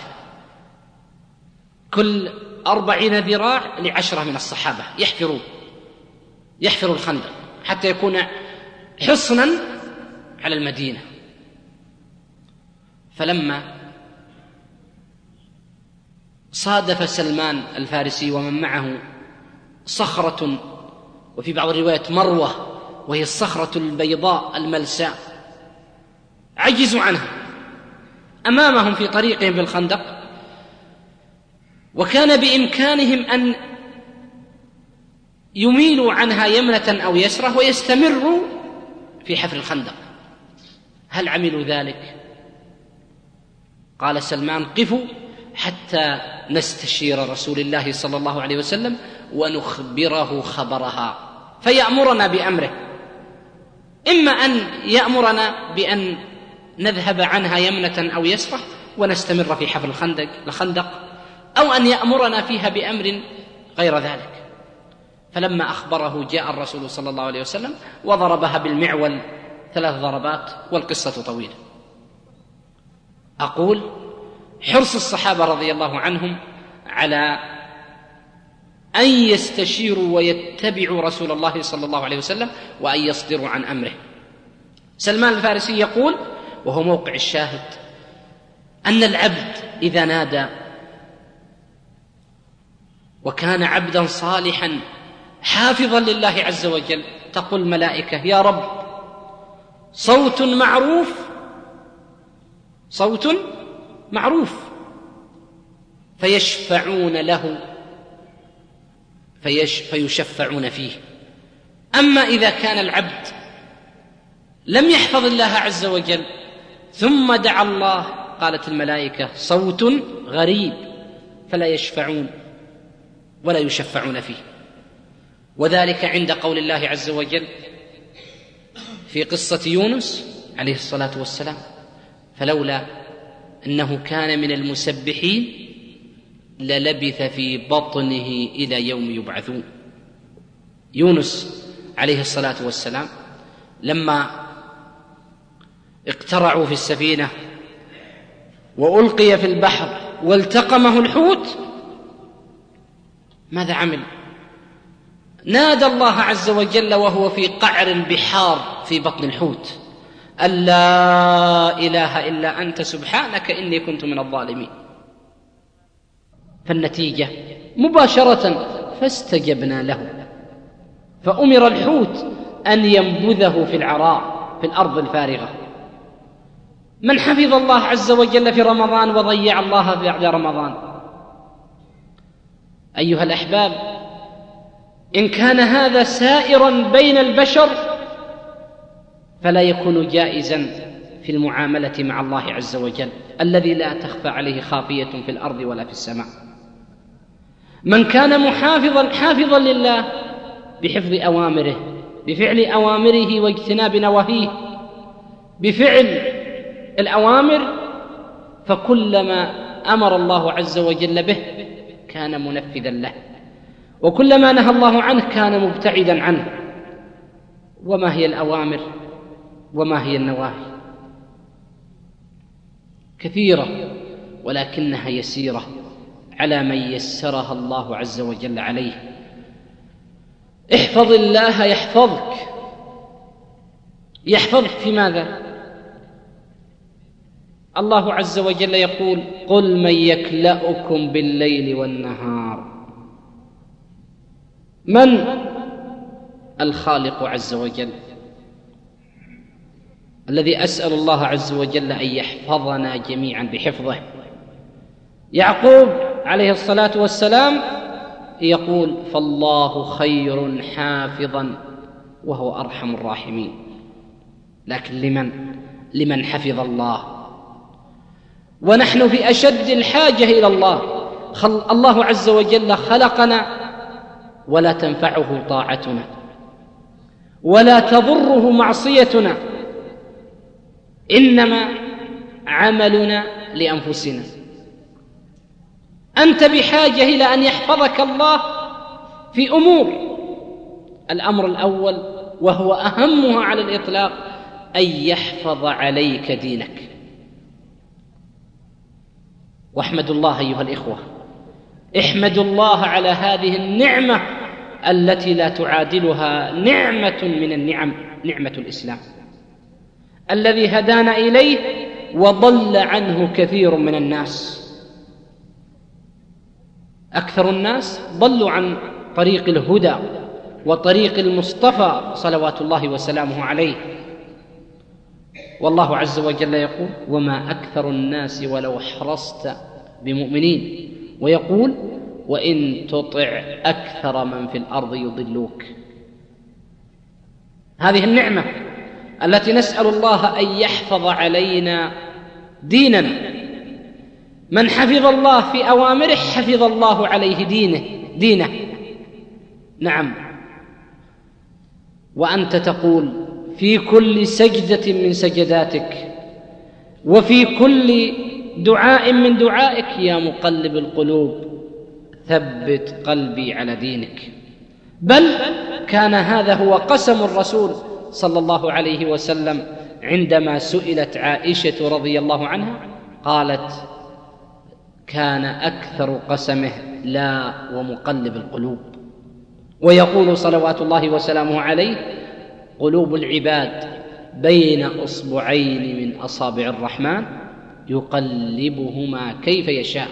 كل أربعين ذراع لعشرة من الصحابة يحفروا يحفروا الخندق حتى يكون حصنا على المدينة. فلما صادف سلمان الفارسي ومن معه صخرة، وفي بعض الروايات مروة، وهي الصخرة البيضاء الملساء، عجزوا عنها أمامهم في طريقهم بالخندق، وكان بإمكانهم أن يميلوا عنها يمنة أو يسرة ويستمروا في حفر الخندق. هل عملوا ذلك؟ قال سلمان: قفوا حتى نستشير رسول الله صلى الله عليه وسلم ونخبره خبرها فيأمرنا بأمره، إما أن يأمرنا بأن نذهب عنها يمنة أو يسرة ونستمر في حفر الخندق الخندق أو أن يأمرنا فيها بأمر غير ذلك. فلما أخبره جاء الرسول صلى الله عليه وسلم وضربها بالمعول ثلاث ضربات، والقصة طويلة. أقول حرص الصحابة رضي الله عنهم على أن يستشيروا ويتبعوا رسول الله صلى الله عليه وسلم وأن يصدروا عن أمره. سلمان الفارسي يقول، وهو موقع الشاهد، أن العبد إذا نادى وكان عبدا صالحا حافظا لله عز وجل تقول الملائكة: يا رب، صوت معروف صوت معروف فيشفعون له فيش فيشفعون فيه. أما إذا كان العبد لم يحفظ الله عز وجل ثم دعا الله، قالت الملائكة: صوت غريب، فلا يشفعون ولا يشفعون فيه. وذلك عند قول الله عز وجل في قصة يونس عليه الصلاة والسلام: فلولا أنه كان من المسبحين للبث في بطنه إلى يوم يبعثون. يونس عليه الصلاة والسلام لما اقترعوا في السفينة وألقي في البحر والتقمه الحوت، ماذا عمل؟ نادى الله عز وجل وهو في قعر البحار في بطن الحوت: أن لا إله إلا أنت سبحانك إني كنت من الظالمين. فالنتيجة مباشرة فاستجبنا له، فأمر الحوت أن ينبذه في العراء في الأرض الفارغة. من حفظ الله عز وجل في رمضان وضيع الله بعد رمضان؟ أيها الأحباب، إن كان هذا سائرا بين البشر فلا يكون جائزا في المعاملة مع الله عز وجل الذي لا تخفى عليه خافية في الأرض ولا في السماء. من كان محافظا حافظا لله بحفظ أوامره، بفعل أوامره واجتناب نواهيه، بفعل الأوامر، فكلما أمر الله عز وجل به كان منفذا له، وكلما نهى الله عنه كان مبتعدا عنه. وما هي الأوامر وما هي النواهي؟ كثيرة ولكنها يسيرة على من يسرها الله عز وجل عليه. احفظ الله يحفظك. يحفظك في ماذا؟ الله عز وجل يقول: قل من يكلأكم بالليل والنهار. من؟ الخالق عز وجل، الذي أسأل الله عز وجل أن يحفظنا جميعا بحفظه. يعقوب عليه الصلاة والسلام يقول: فالله خير حافظا وهو أرحم الراحمين. لكن لمن؟ لمن حفظ الله. ونحن في أشد الحاجة إلى الله. الله عز وجل خلقنا ولا تنفعه طاعتنا ولا تضره معصيتنا، إنما عملنا لأنفسنا. أنت بحاجة إلى أن يحفظك الله في أمور. الأمر الأول وهو أهمها على الإطلاق أن يحفظ عليك دينك. واحمدوا الله أيها الإخوة، احمدوا الله على هذه النعمة التي لا تعادلها نعمة من النعم، نعمة الإسلام الذي هدانا إليه وضل عنه كثير من الناس. أكثر الناس ضلوا عن طريق الهدى وطريق المصطفى صلوات الله وسلامه عليه. والله عز وجل يقول: وما أكثر الناس ولو حرصت بمؤمنين، ويقول: وإن تطع أكثر من في الأرض يضلوك. هذه النعمة التي نسأل الله أن يحفظ علينا ديننا من حفظ الله في أوامره حفظ الله عليه دينه دينه نعم. وأنت تقول في كل سجدة من سجداتك وفي كل دعاء من دعائك: يا مقلب القلوب ثبت قلبي على دينك. بل كان هذا هو قسم الرسول صلى الله عليه وسلم عندما سئلت عائشة رضي الله عنها قالت: كان أكثر قسمه لا ومقلب القلوب. ويقول صلوات الله وسلامه عليه: قلوب العباد بين أصبعين من أصابع الرحمن يقلبهما كيف يشاء.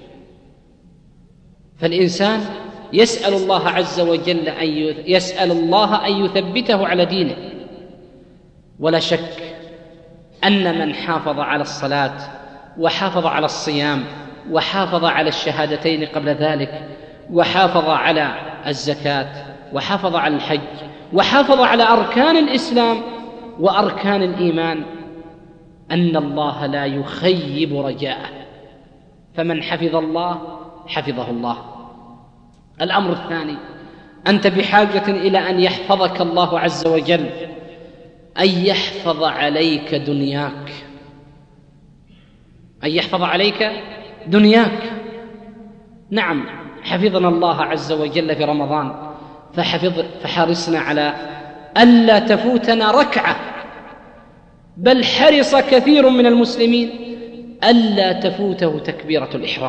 فالإنسان يسأل الله عز وجل أن يسأل الله أن يثبته على دينه. ولا شك أن من حافظ على الصلاة وحافظ على الصيام وحافظ على الشهادتين قبل ذلك وحافظ على الزكاة وحافظ على الحج وحافظ على أركان الإسلام وأركان الإيمان أن الله لا يخيب رجاءه. فمن حفظ الله حفظه الله. الأمر الثاني: أنت بحاجة إلى أن يحفظك الله عز وجل، أن يحفظ عليك دنياك، أن يحفظ عليك دنياك. نعم، حفظنا الله عز وجل في رمضان، فحفظ فحرصنا على ألا تفوتنا ركعة، بل حرص كثير من المسلمين ألا تفوته تكبيرة الإحرام،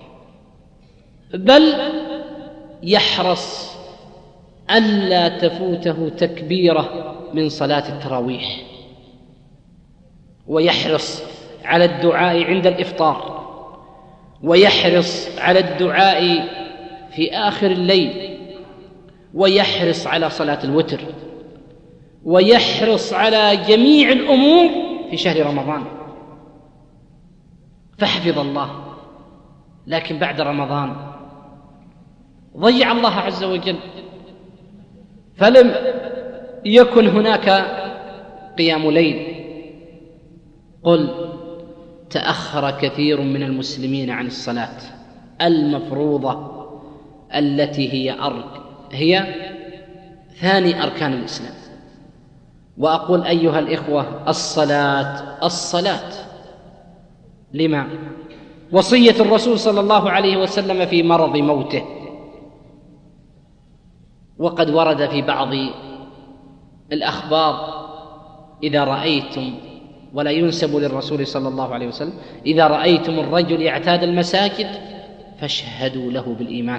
بل يحرص ألا تفوته تكبيرة من صلاة التراويح، ويحرص على الدعاء عند الإفطار، ويحرص على الدعاء في آخر الليل، ويحرص على صلاة الوتر، ويحرص على جميع الأمور في شهر رمضان. فحفظ الله، لكن بعد رمضان ضيع الله عز وجل، فلم يكن هناك قيام ليل. قل تأخر كثير من المسلمين عن الصلاة المفروضة التي هي أرك هي ثاني أركان الإسلام. وأقول أيها الإخوة: الصلاة الصلاة لما؟ وصية الرسول صلى الله عليه وسلم في مرض موته، وقد ورد في بعض الأخبار: إذا رأيتم، ولا ينسب للرسول صلى الله عليه وسلم، إذا رأيتم الرجل يعتاد المساجد فاشهدوا له بالإيمان.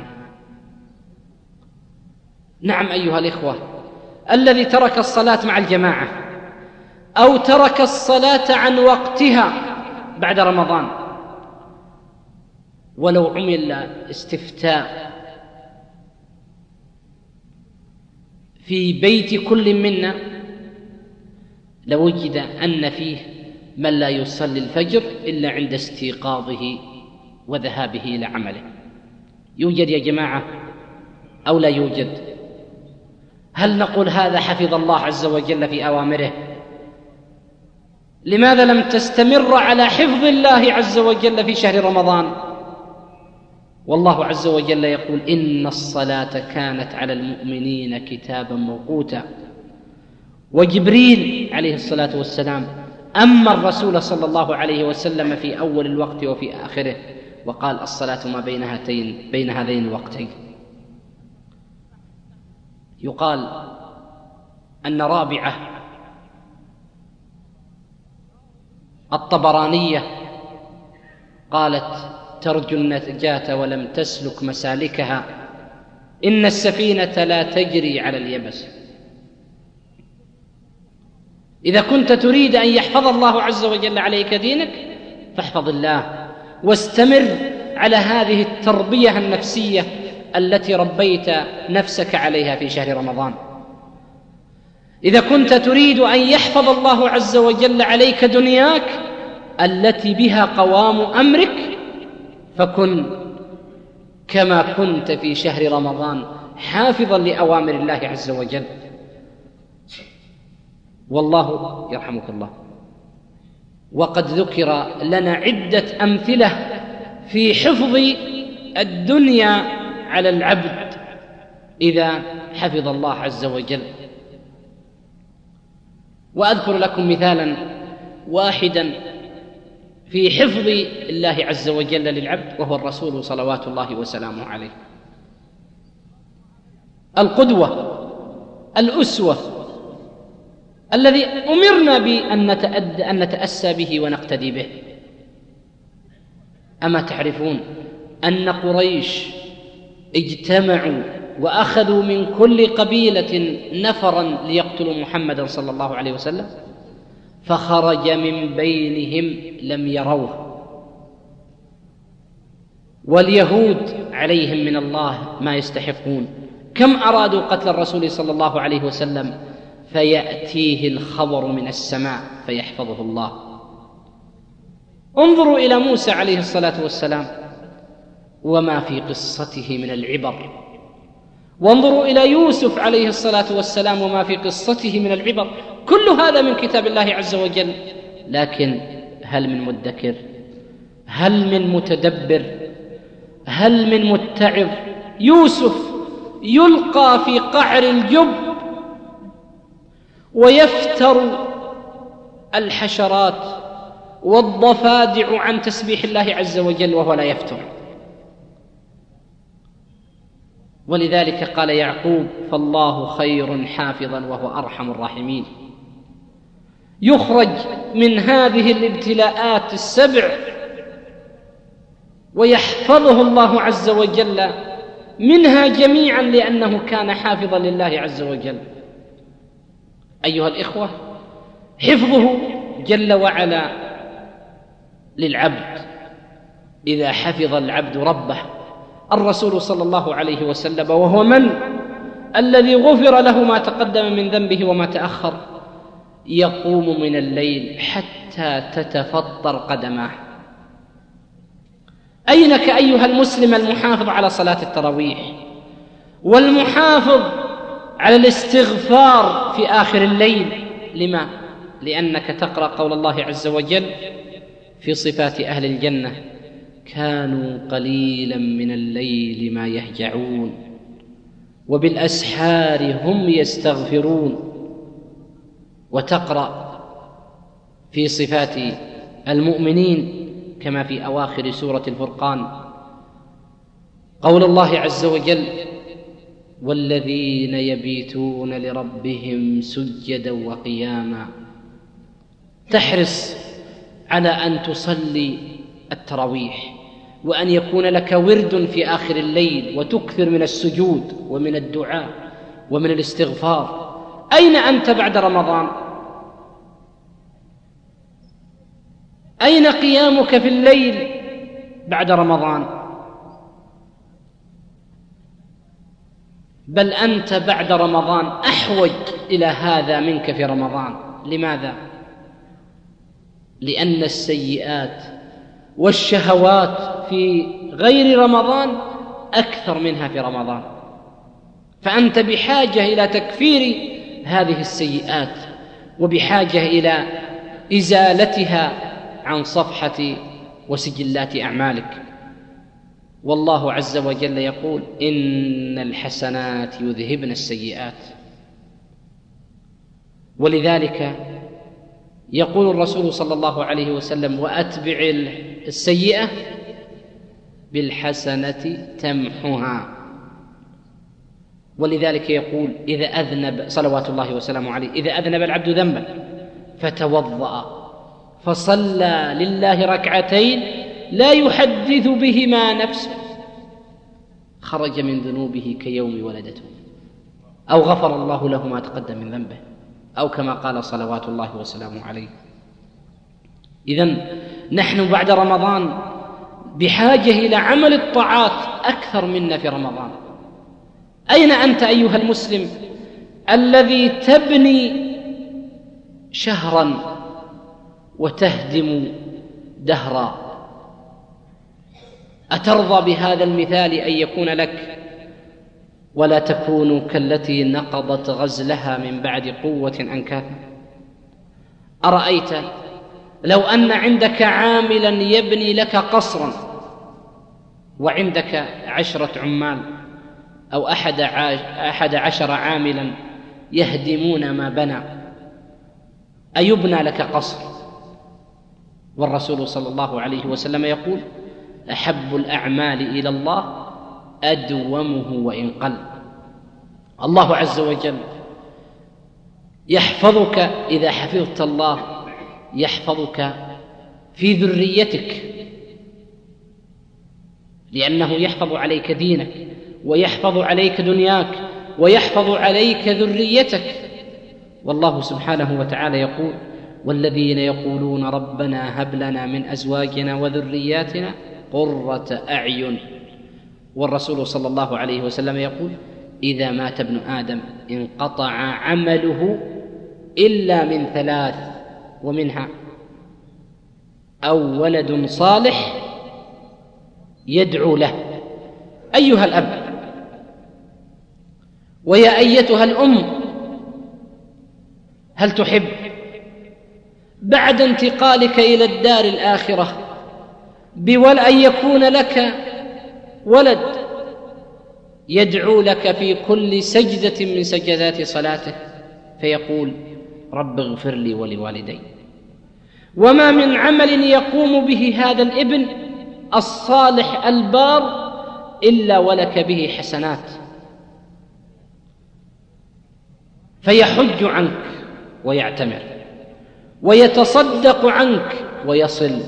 نعم أيها الإخوة، الذي ترك الصلاة مع الجماعة أو ترك الصلاة عن وقتها بعد رمضان، ولو عمل استفتاء في بيت كل منا لوجد أن فيه من لا يصلي الفجر إلا عند استيقاظه وذهابه إلى عمله. يوجد يا جماعة أو لا يوجد؟ هل نقول هذا حفظ الله عز وجل في أوامره؟ لماذا لم تستمر على حفظ الله عز وجل في شهر رمضان؟ والله عز وجل يقول: إن الصلاة كانت على المؤمنين كتابا موقوتا. وجبريل عليه الصلاة والسلام أما الرسول صلى الله عليه وسلم في أول الوقت وفي آخره، وقال: الصلاة ما بين هاتين بين هذين الوقتين. يقال أن رابعة الطبرانية قالت: ترجو النجاة ولم تسلك مسالكها، إن السفينة لا تجري على اليبس. إذا كنت تريد أن يحفظ الله عز وجل عليك دينك فاحفظ الله، واستمر على هذه التربية النفسية التي ربيت نفسك عليها في شهر رمضان. إذا كنت تريد أن يحفظ الله عز وجل عليك دنياك التي بها قوام أمرك، فكن كما كنت في شهر رمضان حافظا لأوامر الله عز وجل. والله يرحمك الله، وقد ذكر لنا عدة أمثلة في حفظ الدنيا على العبد إذا حفظ الله عز وجل. وأذكر لكم مثالا واحدا في حفظ الله عز وجل للعبد، وهو الرسول صلوات الله وسلامه عليه، القدوة، الأسوة، الذي أمرنا بأن نتأد أن نتأسى به ونقتدي به. أما تعرفون أن قريش اجتمعوا وأخذوا من كل قبيلة نفرا ليقتلوا محمدا صلى الله عليه وسلم، فخرج من بينهم لم يروه، واليهود عليهم من الله ما يستحقون. كم أرادوا قتل الرسول صلى الله عليه وسلم فيأتيه الخبر من السماء فيحفظه الله. انظروا إلى موسى عليه الصلاة والسلام وما في قصته من العبر، وانظروا إلى يوسف عليه الصلاة والسلام وما في قصته من العبر. كل هذا من كتاب الله عز وجل، لكن هل من مدكر؟ هل من متدبر؟ هل من متعظ؟ يوسف يلقى في قعر الجب ويفتر الحشرات والضفادع عن تسبيح الله عز وجل وهو لا يفتر. ولذلك قال يعقوب: فالله خير حافظا وهو أرحم الراحمين. يخرج من هذه الابتلاءات السبع ويحفظه الله عز وجل منها جميعا لأنه كان حافظا لله عز وجل. أيها الإخوة، حفظه جل وعلا للعبد إذا حفظ العبد ربه. الرسول صلى الله عليه وسلم وهو من الذي غفر له ما تقدم من ذنبه وما تأخر يقوم من الليل حتى تتفطر قدماه. أينك أيها المسلم المحافظ على صلاة التراويح والمحافظ على الاستغفار في آخر الليل؟ لما؟ لأنك تقرأ قول الله عز وجل في صفات أهل الجنة: كانوا قليلا من الليل ما يهجعون وبالأسحار هم يستغفرون. وتقرأ في صفات المؤمنين كما في أواخر سورة الفرقان قول الله عز وجل: والذين يبيتون لربهم سجدا وقياما. تحرص على أن تصلي التراويح وأن يكون لك ورد في آخر الليل، وتكثر من السجود ومن الدعاء ومن الاستغفار. أين أنت بعد رمضان؟ أين قيامك في الليل بعد رمضان؟ بل أنت بعد رمضان أحوج إلى هذا منك في رمضان. لماذا؟ لأن السيئات والشهوات في غير رمضان أكثر منها في رمضان، فأنت بحاجة إلى تكفير هذه السيئات وبحاجة إلى إزالتها عن صفحة وسجلات أعمالك. والله عز وجل يقول: إن الحسنات يذهبن السيئات. ولذلك يقول الرسول صلى الله عليه وسلم: وأتبع السيئة بالحسنة تمحها. ولذلك يقول: إذا أذنب صلوات الله وسلامه عليه إذا أذنب العبد ذنبا فتوضأ فصلى لله ركعتين لا يحدث بهما نفسه خرج من ذنوبه كيوم ولدته، أو غفر الله له ما تقدم من ذنبه، أو كما قال صلوات الله وسلامه عليه. إذن نحن بعد رمضان بحاجة إلى عمل الطاعات أكثر منا في رمضان. أين أنت أيها المسلم الذي تبني شهرا وتهدم دهرا؟ أترضى بهذا المثال أن يكون لك ولا تكون كالتي نقضت غزلها من بعد قوة أنكاثا؟ أرأيت لو أن عندك عاملا يبني لك قصرا وعندك عشرة عمال أو أحد, أحد عشر عاملا يهدمون ما بنى، أيبنى لك قصر؟ والرسول صلى الله عليه وسلم يقول: أحب الأعمال إلى الله أدومه وإن قل. الله عز وجل يحفظك إذا حفظت الله، يحفظك في ذريتك، لأنه يحفظ عليك دينك ويحفظ عليك دنياك ويحفظ عليك ذريتك. والله سبحانه وتعالى يقول: والذين يقولون ربنا هب لنا من أزواجنا وذرياتنا قرة أعين. والرسول صلى الله عليه وسلم يقول: إذا مات ابن آدم انقطع عمله إلا من ثلاث، ومنها أو ولد صالح يدعو له. أيها الأب ويا أيتها الأم، هل تحب بعد انتقالك إلى الدار الآخرة بول أن يكون لك ولد يدعو لك في كل سجدة من سجدات صلاته فيقول: رب اغفر لي ولوالدي؟ وما من عمل يقوم به هذا الابن الصالح البار إلا ولك به حسنات، فيحج عنك ويعتمر ويتصدق عنك ويصل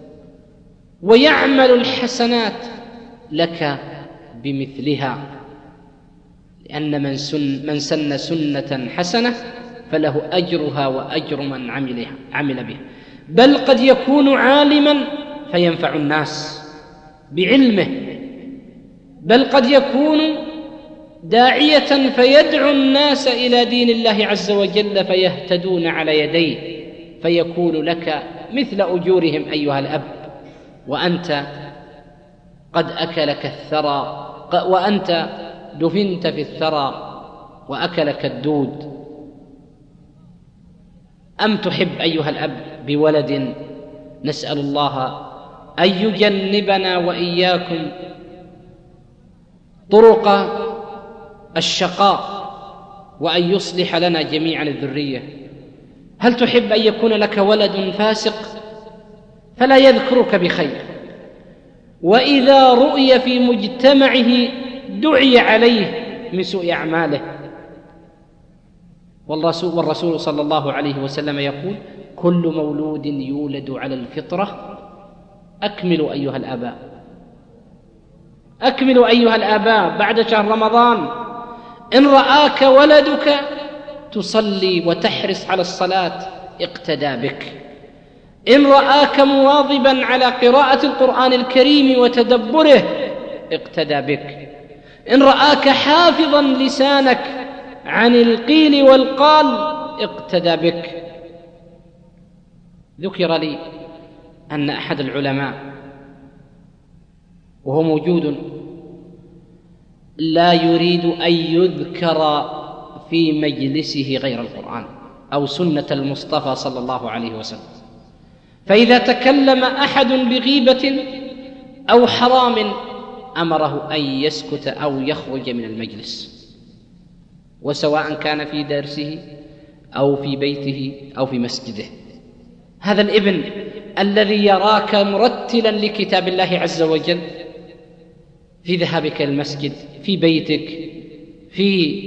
ويعمل الحسنات لك بمثلها، لأن من, سن من سن سنة حسنة فله أجرها وأجر من عملها عمل بها، بل قد يكون عالما فينفع الناس بعلمه، بل قد يكون داعية فيدعو الناس إلى دين الله عز وجل فيهتدون على يديه، فيكون لك مثل أجورهم أيها الأب، وأنت قد أكلك الثرى، وأنت دفنت في الثرى وأكلك الدود. أم تحب أيها الأب بولد؟ نسأل الله أن يجنبنا وإياكم طرق الشقاء وأن يصلح لنا جميعا الذرية. هل تحب أن يكون لك ولد فاسق فلا يذكرك بخير، وإذا رؤي في مجتمعه دعي عليه من سوء أعماله؟ والرسول صلى الله عليه وسلم يقول: كل مولود يولد على الفطرة. أكملوا أيها الآباء، أكملوا أيها الآباء بعد شهر رمضان. إن رآك ولدك تصلي وتحرص على الصلاة اقتدى بك، إن رآك مواظبا على قراءة القرآن الكريم وتدبره اقتدى بك، إن رآك حافظا لسانك عن القيل والقال اقتدى بك. ذكر لي أن أحد العلماء وهو موجود لا يريد أن يذكر في مجلسه غير القرآن أو سنة المصطفى صلى الله عليه وسلم، فإذا تكلم أحد بغيبة أو حرام أمره أن يسكت أو يخرج من المجلس، وسواء كان في درسه أو في بيته أو في مسجده. هذا الابن الذي يراك مرتلا لكتاب الله عز وجل في ذهابك المسجد، في بيتك، في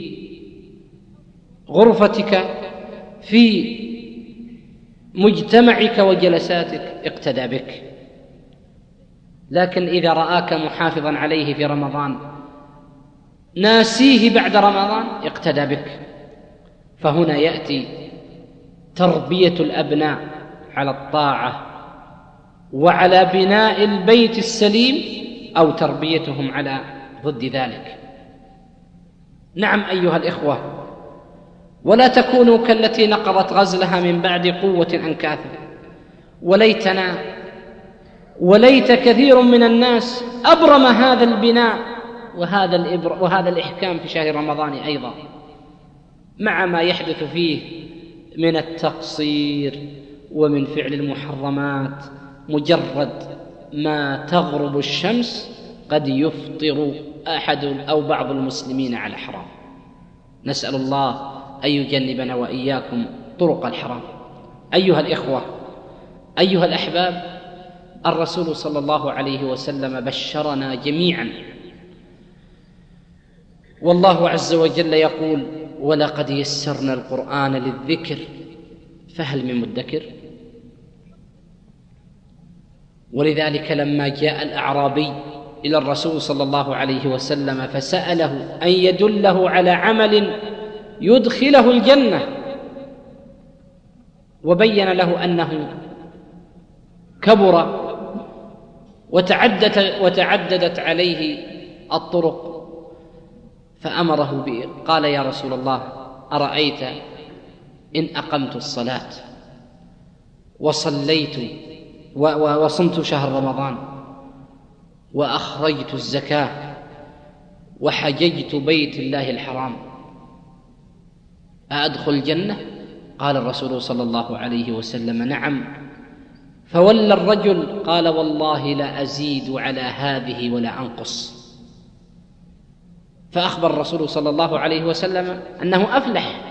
غرفتك، في مجتمعك وجلساتك اقتدى بك. لكن إذا رآك محافظا عليه في رمضان ناسيه بعد رمضان اقتدى بك. فهنا يأتي تربية الأبناء على الطاعة وعلى بناء البيت السليم أو تربيتهم على ضد ذلك. نعم أيها الإخوة، ولا تكونوا كالتي نقضت غزلها من بعد قوة أنكاثا. وليتنا وليت كثير من الناس أبرم هذا البناء وهذا الإبر وهذا الإحكام في شهر رمضان أيضا، مع ما يحدث فيه من التقصير ومن فعل المحرمات. مجرد ما تغرب الشمس قد يفطر أحد أو بعض المسلمين على حرام. نسأل الله أن يجنبنا وإياكم طرق الحرام. أيها الإخوة، أيها الأحباب، الرسول صلى الله عليه وسلم بشرنا جميعا، والله عز وجل يقول: ولقد يسرنا القرآن للذكر فهل من مدكر. ولذلك لما جاء الأعرابي إلى الرسول صلى الله عليه وسلم فسأله أن يدله على عمل يدخله الجنة، وبين له أنه كبر وتعددت, وتعددت عليه الطرق، فأمره به. قال: يا رسول الله، أرأيت إن أقمت الصلاة وصليت وصمت شهر رمضان وأخرجت الزكاة وحججت بيت الله الحرام أأدخل الجنة؟ قال الرسول صلى الله عليه وسلم: نعم. فولى الرجل قال: والله لا أزيد على هذه ولا أنقص. فأخبر الرسول صلى الله عليه وسلم أنه أفلح.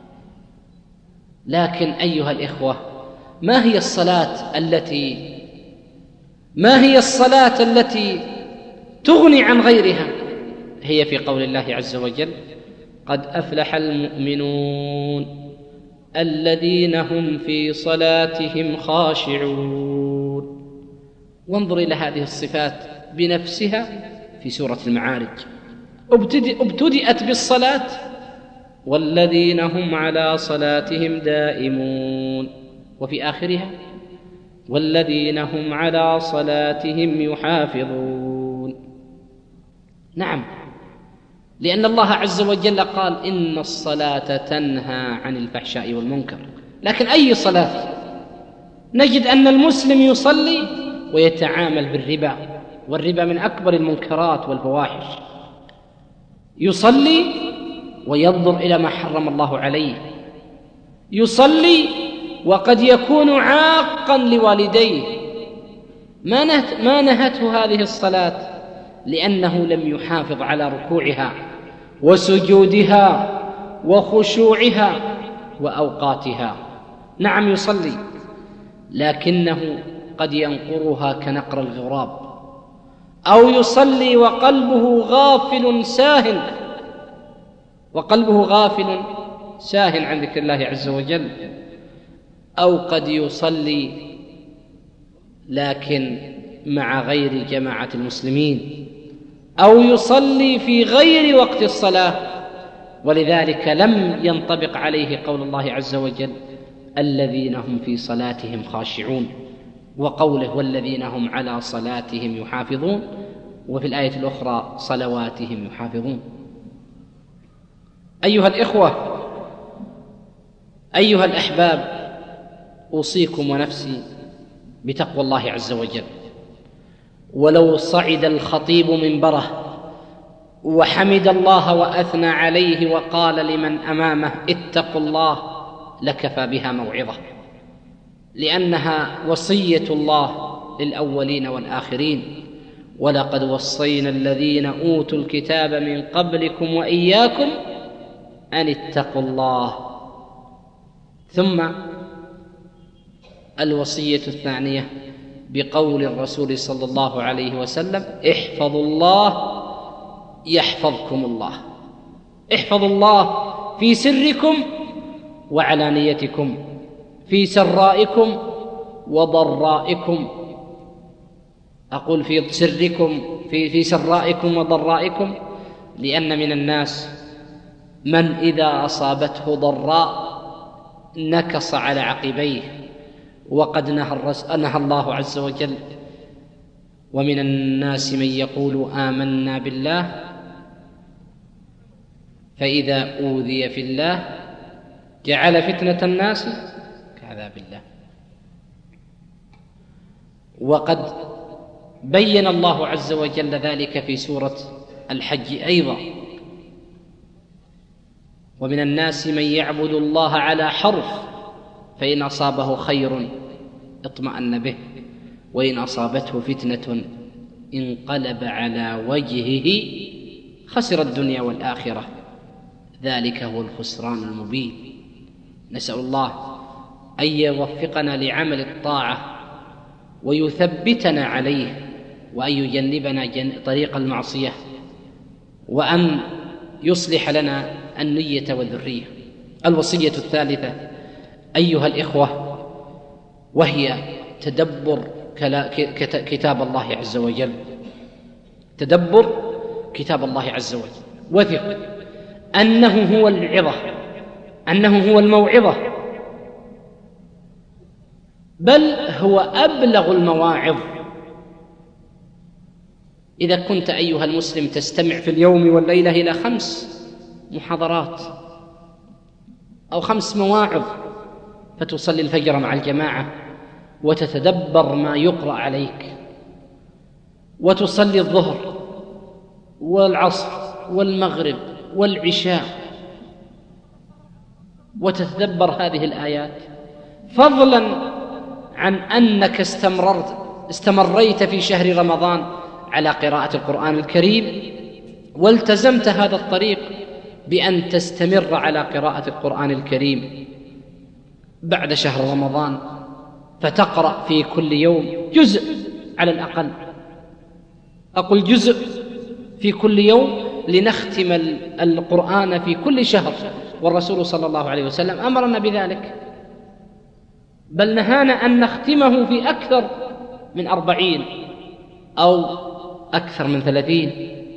لكن أيها الإخوة، ما هي الصلاة التي ما هي الصلاة التي تغني عن غيرها؟ هي في قول الله عز وجل: قد أفلح المؤمنون الذين هم في صلاتهم خاشعون. وانظر إلى هذه الصفات بنفسها في سورة المعارج. ابتدأت بالصلاة: والذين هم على صلاتهم دائمون، وفي آخرها: والذين هم على صلاتهم يحافظون. نعم، لأن الله عز وجل قال: إن الصلاة تنهى عن الفحشاء والمنكر. لكن أي صلاة؟ نجد أن المسلم يصلي ويتعامل بالربا، والربا من أكبر المنكرات والفواحش. يصلي وينظر إلى ما حرم الله عليه، يصلي وقد يكون عاقا لوالديه. ما نهت ما نهته هذه الصلاة؟ لأنه لم يحافظ على ركوعها وسجودها وخشوعها وأوقاتها. نعم يصلي، لكنه قد ينقرها كنقر الغراب، أو يصلي وقلبه غافل ساهن وقلبه غافل ساهن عن ذكر الله عز وجل، أو قد يصلي لكن مع غير جماعة المسلمين، أو يصلي في غير وقت الصلاة، ولذلك لم ينطبق عليه قول الله عز وجل: الذين هم في صلاتهم خاشعون، وقوله: والذين هم على صلاتهم يحافظون، وفي الآية الأخرى: صلواتهم يحافظون. أيها الإخوة، أيها الأحباب، أوصيكم ونفسي بتقوى الله عز وجل. ولو صعد الخطيب منبره وحمد الله وأثنى عليه وقال لمن أمامه: اتقوا الله، لكفى بها موعظة، لأنها وصية الله للأولين والآخرين: ولقد وصينا الذين أوتوا الكتاب من قبلكم وإياكم أن اتقوا الله. ثم الوصية الثانية بقول الرسول صلى الله عليه وسلم: احفظوا الله يحفظكم الله. احفظوا الله في سركم وعلانيتكم، في سرائكم وضرائكم. أقول في سركم في, في سرائكم وضرائكم، لأن من الناس من إذا أصابته ضراء نكص على عقبيه، وقد نهى, نهى الله عز وجل: ومن الناس من يقول آمنا بالله فإذا أوذي في الله جعل فتنة الناس كعذاب الله. وقد بين الله عز وجل ذلك في سورة الحج أيضا: ومن الناس من يعبد الله على حرف فإن أصابه خير اطمأن به وإن أصابته فتنة انقلب على وجهه خسر الدنيا والآخرة، ذلك هو الخسران المبين. نسأل الله أن يوفقنا لعمل الطاعة ويثبتنا عليه، وأن يجنبنا طريق المعصية، وأن يصلح لنا النية والذرية. الوصية الثالثة أيها الإخوة، وهي تدبر كتاب الله عز وجل. تدبر كتاب الله عز وجل، وثق أنه هو العظة، أنه هو الموعظة، بل هو أبلغ المواعظ. إذا كنت أيها المسلم تستمع في اليوم والليلة إلى خمس محاضرات أو خمس مواعظ، فتصلي الفجر مع الجماعة وتتدبر ما يقرأ عليك، وتصلي الظهر والعصر والمغرب والعشاء وتتدبر هذه الآيات، فضلا عن أنك استمررت استمريت في شهر رمضان على قراءة القرآن الكريم، والتزمت هذا الطريق بأن تستمر على قراءة القرآن الكريم بعد شهر رمضان، فتقرأ في كل يوم جزء على الأقل، أقول جزء في كل يوم، لنختم القرآن في كل شهر، والرسول صلى الله عليه وسلم أمرنا بذلك، بل نهانا أن نختمه في أكثر من أربعين أو أكثر من ثلاثين،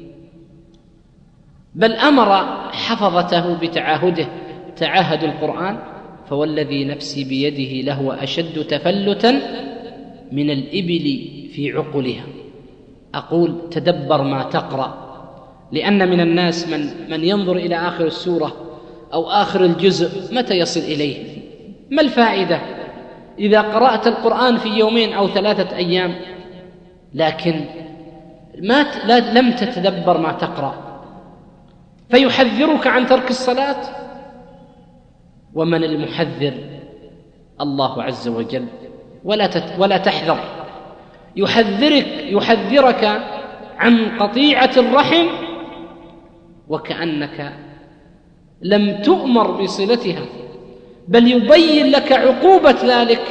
بل أمر حفظته بتعاهده: تعاهدوا القرآن فوالذي نفسي بيده لهو أشد تفلتا من الإبل في عقلها. أقول تدبر ما تقرأ، لأن من الناس من, من ينظر إلى آخر السورة أو آخر الجزء متى يصل إليه. ما الفائدة إذا قرأت القرآن في يومين أو ثلاثة أيام لكن ما ت... لم تتدبر ما تقرأ؟ فيحذرك عن ترك الصلاة، ومن المحذر؟ الله عز وجل. ولا, تت... ولا تحذر، يحذرك يحذرك عن قطيعة الرحم وكأنك لم تؤمر بصلتها، بل يبين لك عقوبة ذلك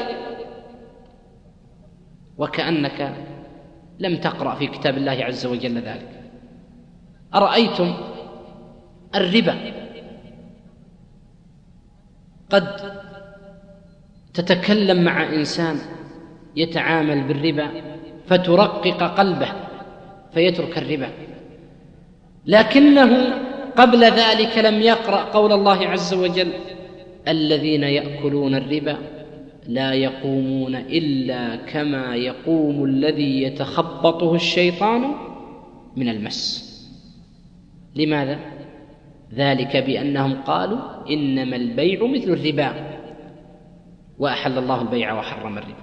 وكأنك لم تقرأ في كتاب الله عز وجل ذلك. أرأيتم الربا؟ قد تتكلم مع إنسان يتعامل بالربا فترقق قلبه فيترك الربا، لكنه قبل ذلك لم يقرأ قول الله عز وجل: الذين يأكلون الربا لا يقومون إلا كما يقوم الذي يتخبطه الشيطان من المس. لماذا؟ ذلك بأنهم قالوا إنما البيع مثل الربا وأحل الله البيع وحرم الربا.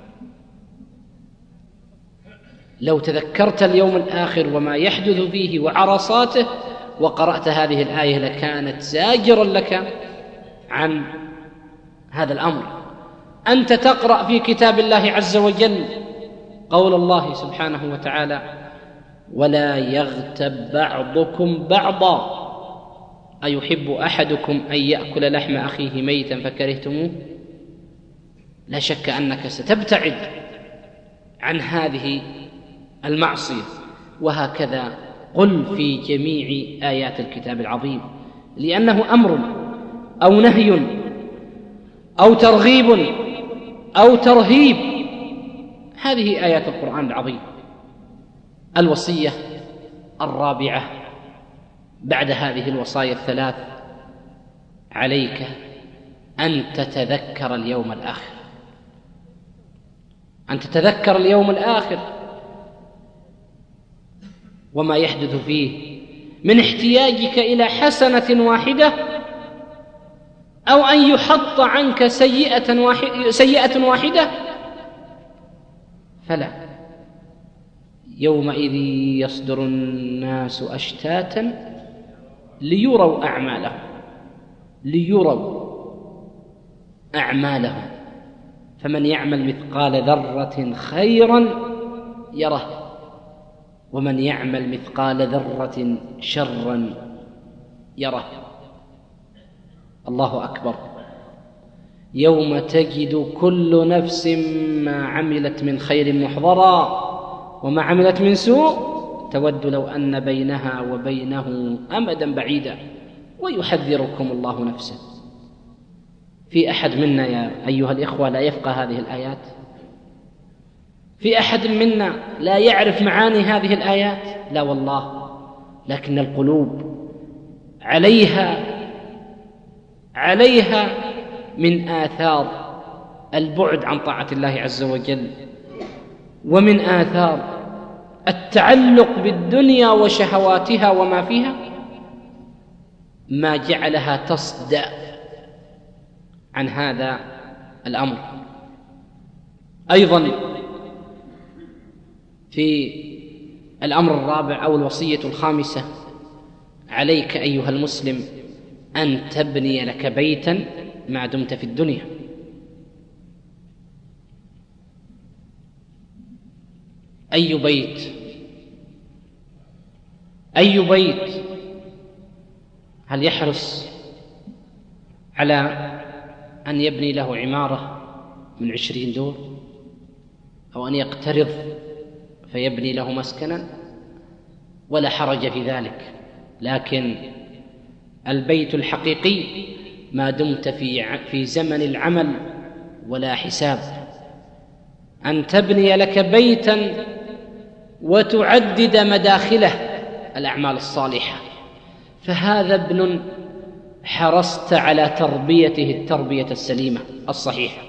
لو تذكرت اليوم الآخر وما يحدث فيه وعرصاته وقرأت هذه الآية لكانت زاجرا لك عن هذا الأمر. أنت تقرأ في كتاب الله عز وجل قول الله سبحانه وتعالى: ولا يغتب بعضكم بعضا أيحب أحدكم أن يأكل لحم أخيه ميتا فكرهتموه. لا شك أنك ستبتعد عن هذه المعصية. وهكذا قل في جميع آيات الكتاب العظيم، لأنه أمر أو نهي أو ترغيب أو ترهيب. هذه آيات القرآن العظيم. الوصية الرابعة بعد هذه الوصايا الثلاث: عليك أن تتذكر اليوم الآخر، أن تتذكر اليوم الآخر وما يحدث فيه من احتياجك إلى حسنة واحدة أو أن يحط عنك سيئة واحدة, سيئة واحدة فلا. يومئذ يصدر الناس أشتاتا ليروا أعمالهم ليروا أعمالهم فمن يعمل مثقال ذرة خيرا يره ومن يعمل مثقال ذرة شرا يره. الله أكبر. يوم تجد كل نفس ما عملت من خير محضرا وما عملت من سوء تود لو أن بينها وبينه أمدا بعيدا ويحذركم الله نفسه. في أحد منا يا أيها الإخوة لا يفقه هذه الآيات؟ في أحد منا لا يعرف معاني هذه الآيات؟ لا والله. لكن القلوب عليها عليها من آثار البعد عن طاعة الله عز وجل، ومن آثار التعلق بالدنيا وشهواتها وما فيها، ما جعلها تصدأ عن هذا الأمر. أيضا في الأمر الرابع أو الوصية الخامسة: عليك أيها المسلم أن تبني لك بيتا ما دمت في الدنيا. أي بيت؟ أي بيت؟ هل يحرص على أن يبني له عمارة من عشرين دور، أو أن يقترض فيبني له مسكنا؟ ولا حرج في ذلك، لكن البيت الحقيقي ما دمت في في زمن العمل ولا حساب. أن تبني لك بيتا وتعدد مداخله الأعمال الصالحة، فهذا ابن حرصت على تربيته التربية السليمة الصحيحة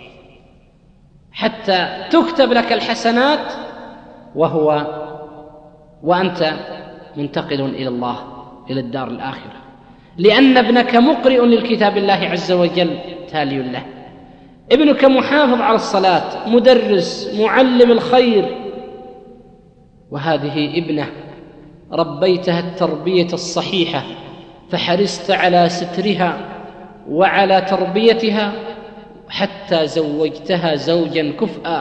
حتى تكتب لك الحسنات وهو وأنت منتقل إلى الله، إلى الدار الآخرة، لأن ابنك مقرئ للكتاب الله عز وجل تالي له. ابنك محافظ على الصلاة، مدرس، معلم الخير، وهذه ابنة ربيتها التربية الصحيحة فحرصت على سترها وعلى تربيتها حتى زوجتها زوجا كفءا،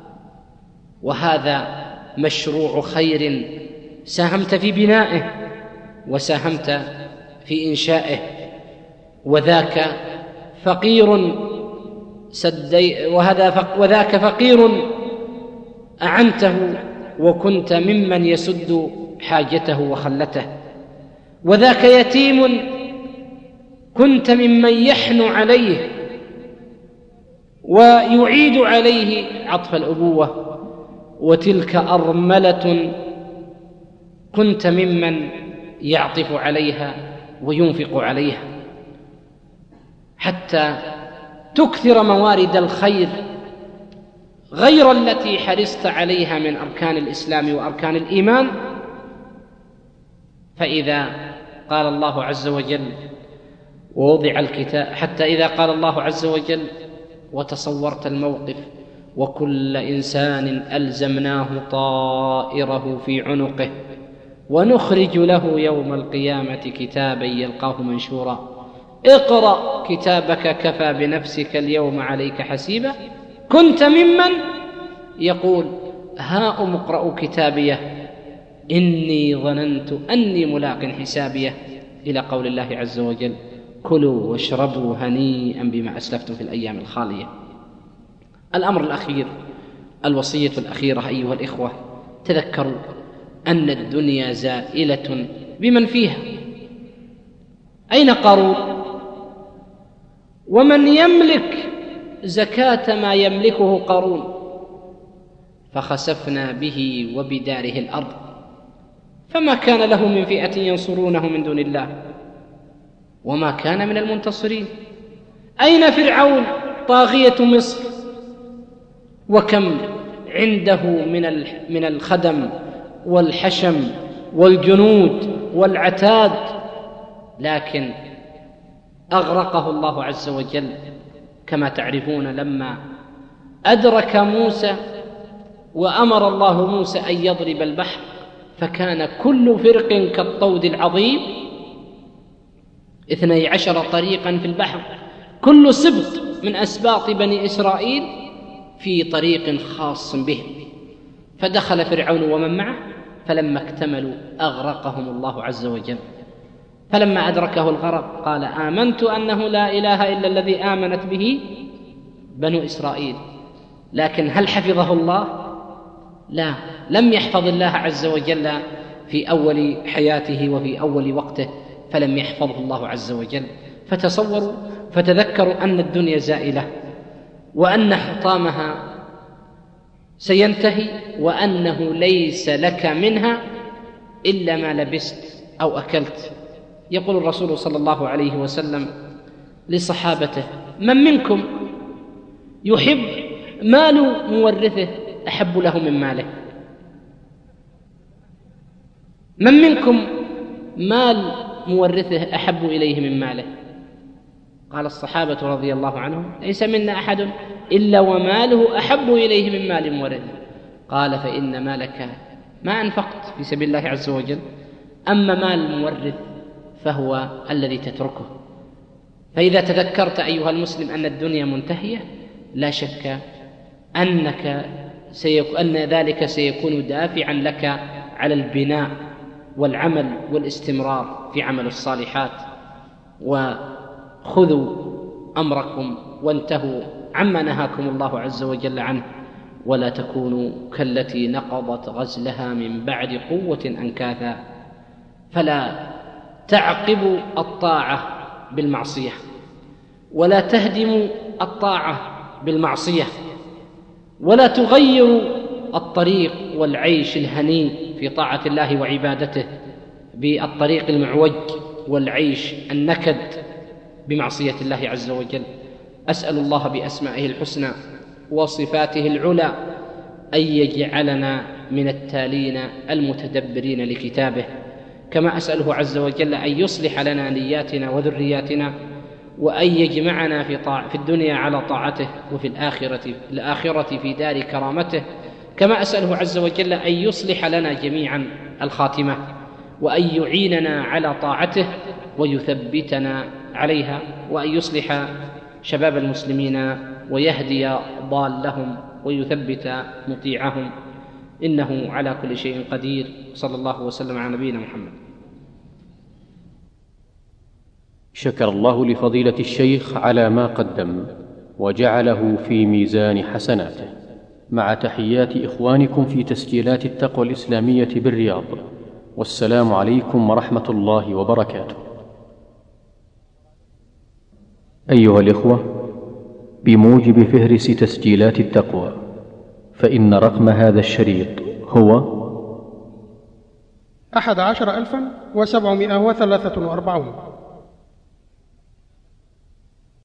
وهذا مشروع خير ساهمت في بنائه وساهمت في إنشائه. وذاك فقير سدي وهذا فق وذاك فقير أعنته وكنت ممن يسد حاجته وخلته، وذاك يتيم كنت ممن يحن عليه ويعيد عليه عطف الأبوة، وتلك أرملة كنت ممن يعطف عليها وينفق عليها، حتى تكثر موارد الخير غير التي حرصت عليها من أركان الإسلام وأركان الإيمان. فإذا قال الله عز وجل ووضع الكتاب، حتى إذا قال الله عز وجل وتصورت الموقف: وكل إنسان ألزمناه طائره في عنقه ونخرج له يوم القيامة كتابا يلقاه منشورا اقرأ كتابك كفى بنفسك اليوم عليك حسيبا. كنت ممن يقول: هاؤم اقرأوا كتابيه إني ظننت أني ملاق حسابيه، إلى قول الله عز وجل: كلوا واشربوا هنيئا بما أسلفتم في الأيام الخالية. الأمر الأخير، الوصية الأخيرة أيها الإخوة: تذكروا أن الدنيا زائلة بمن فيها. أين قارون؟ ومن يملك زكاة ما يملكه قارون؟ فخسفنا به وبداره الأرض فما كان له من فئة ينصرونه من دون الله وما كان من المنتصرين. أين فرعون طاغية مصر؟ وكم عنده من من الخدم والحشم والجنود والعتاد، لكن أغرقه الله عز وجل كما تعرفون لما أدرك موسى وأمر الله موسى أن يضرب البحر فكان كل فرق كالطود العظيم، اثني عشر طريقا في البحر، كل سبط من أسباط بني إسرائيل في طريق خاص به، فدخل فرعون ومن معه فلما اكتملوا أغرقهم الله عز وجل. فلما أدركه الغرق قال آمنت أنه لا إله إلا الذي آمنت به بنو إسرائيل. لكن هل حفظه الله؟ لا، لم يحفظ الله عز وجل في أول حياته وفي أول وقته، فلم يحفظه الله عز وجل. فتصوروا فتذكروا أن الدنيا زائلة، وأن حطامها سينتهي، وأنه ليس لك منها إلا ما لبست أو أكلت. يقول الرسول صلى الله عليه وسلم لصحابته: من منكم يحب مال مورثه أحب له من ماله؟ من منكم مال مورثه أحب إليه من ماله؟ قال الصحابة رضي الله عنهم: ليس منا أحد إلا وماله أحب إليه من مال مورثه. قال: فإن مالك ما أنفقت في سبيل الله عز وجل، أما مال المورث فهو الذي تتركه. فإذا تذكرت أيها المسلم أن الدنيا منتهية، لا شك أنك سيكون أن ذلك سيكون دافعا لك على البناء والعمل والاستمرار في عمل الصالحات. وخذوا أمركم وانتهوا عما نهاكم الله عز وجل عنه، ولا تكونوا كالتي نقضت غزلها من بعد قوة أنكاثا. فلا تعقبوا الطاعة بالمعصية، ولا تهدموا الطاعة بالمعصية، ولا تغيروا الطريق والعيش الهني في طاعة الله وعبادته بالطريق المعوج والعيش النكد بمعصية الله عز وجل. أسأل الله بأسمائه الحسنى وصفاته العلى أن يجعلنا من التالين المتدبرين لكتابه، كما أسأله عز وجل أن يصلح لنا نياتنا وذرياتنا، وأن يجمعنا في, طاع في الدنيا على طاعته، وفي الآخرة, الآخرة في دار كرامته. كما أسأله عز وجل أن يصلح لنا جميعا الخاتمة، وأن يعيننا على طاعته ويثبتنا عليها، وأن يصلح شباب المسلمين ويهدي ضالهم ويثبت مطيعهم، إنه على كل شيء قدير. صلى الله وسلم على نبينا محمد. شكر الله لفضيلة الشيخ على ما قدم وجعله في ميزان حسناته، مع تحيات إخوانكم في تسجيلات التقوى الإسلامية بالرياض، والسلام عليكم ورحمة الله وبركاته. أيها الإخوة، بموجب فهرس تسجيلات التقوى، فإن رقم هذا الشريط هو أحد عشر ألفا وسبعمائة وثلاثة وأربعون.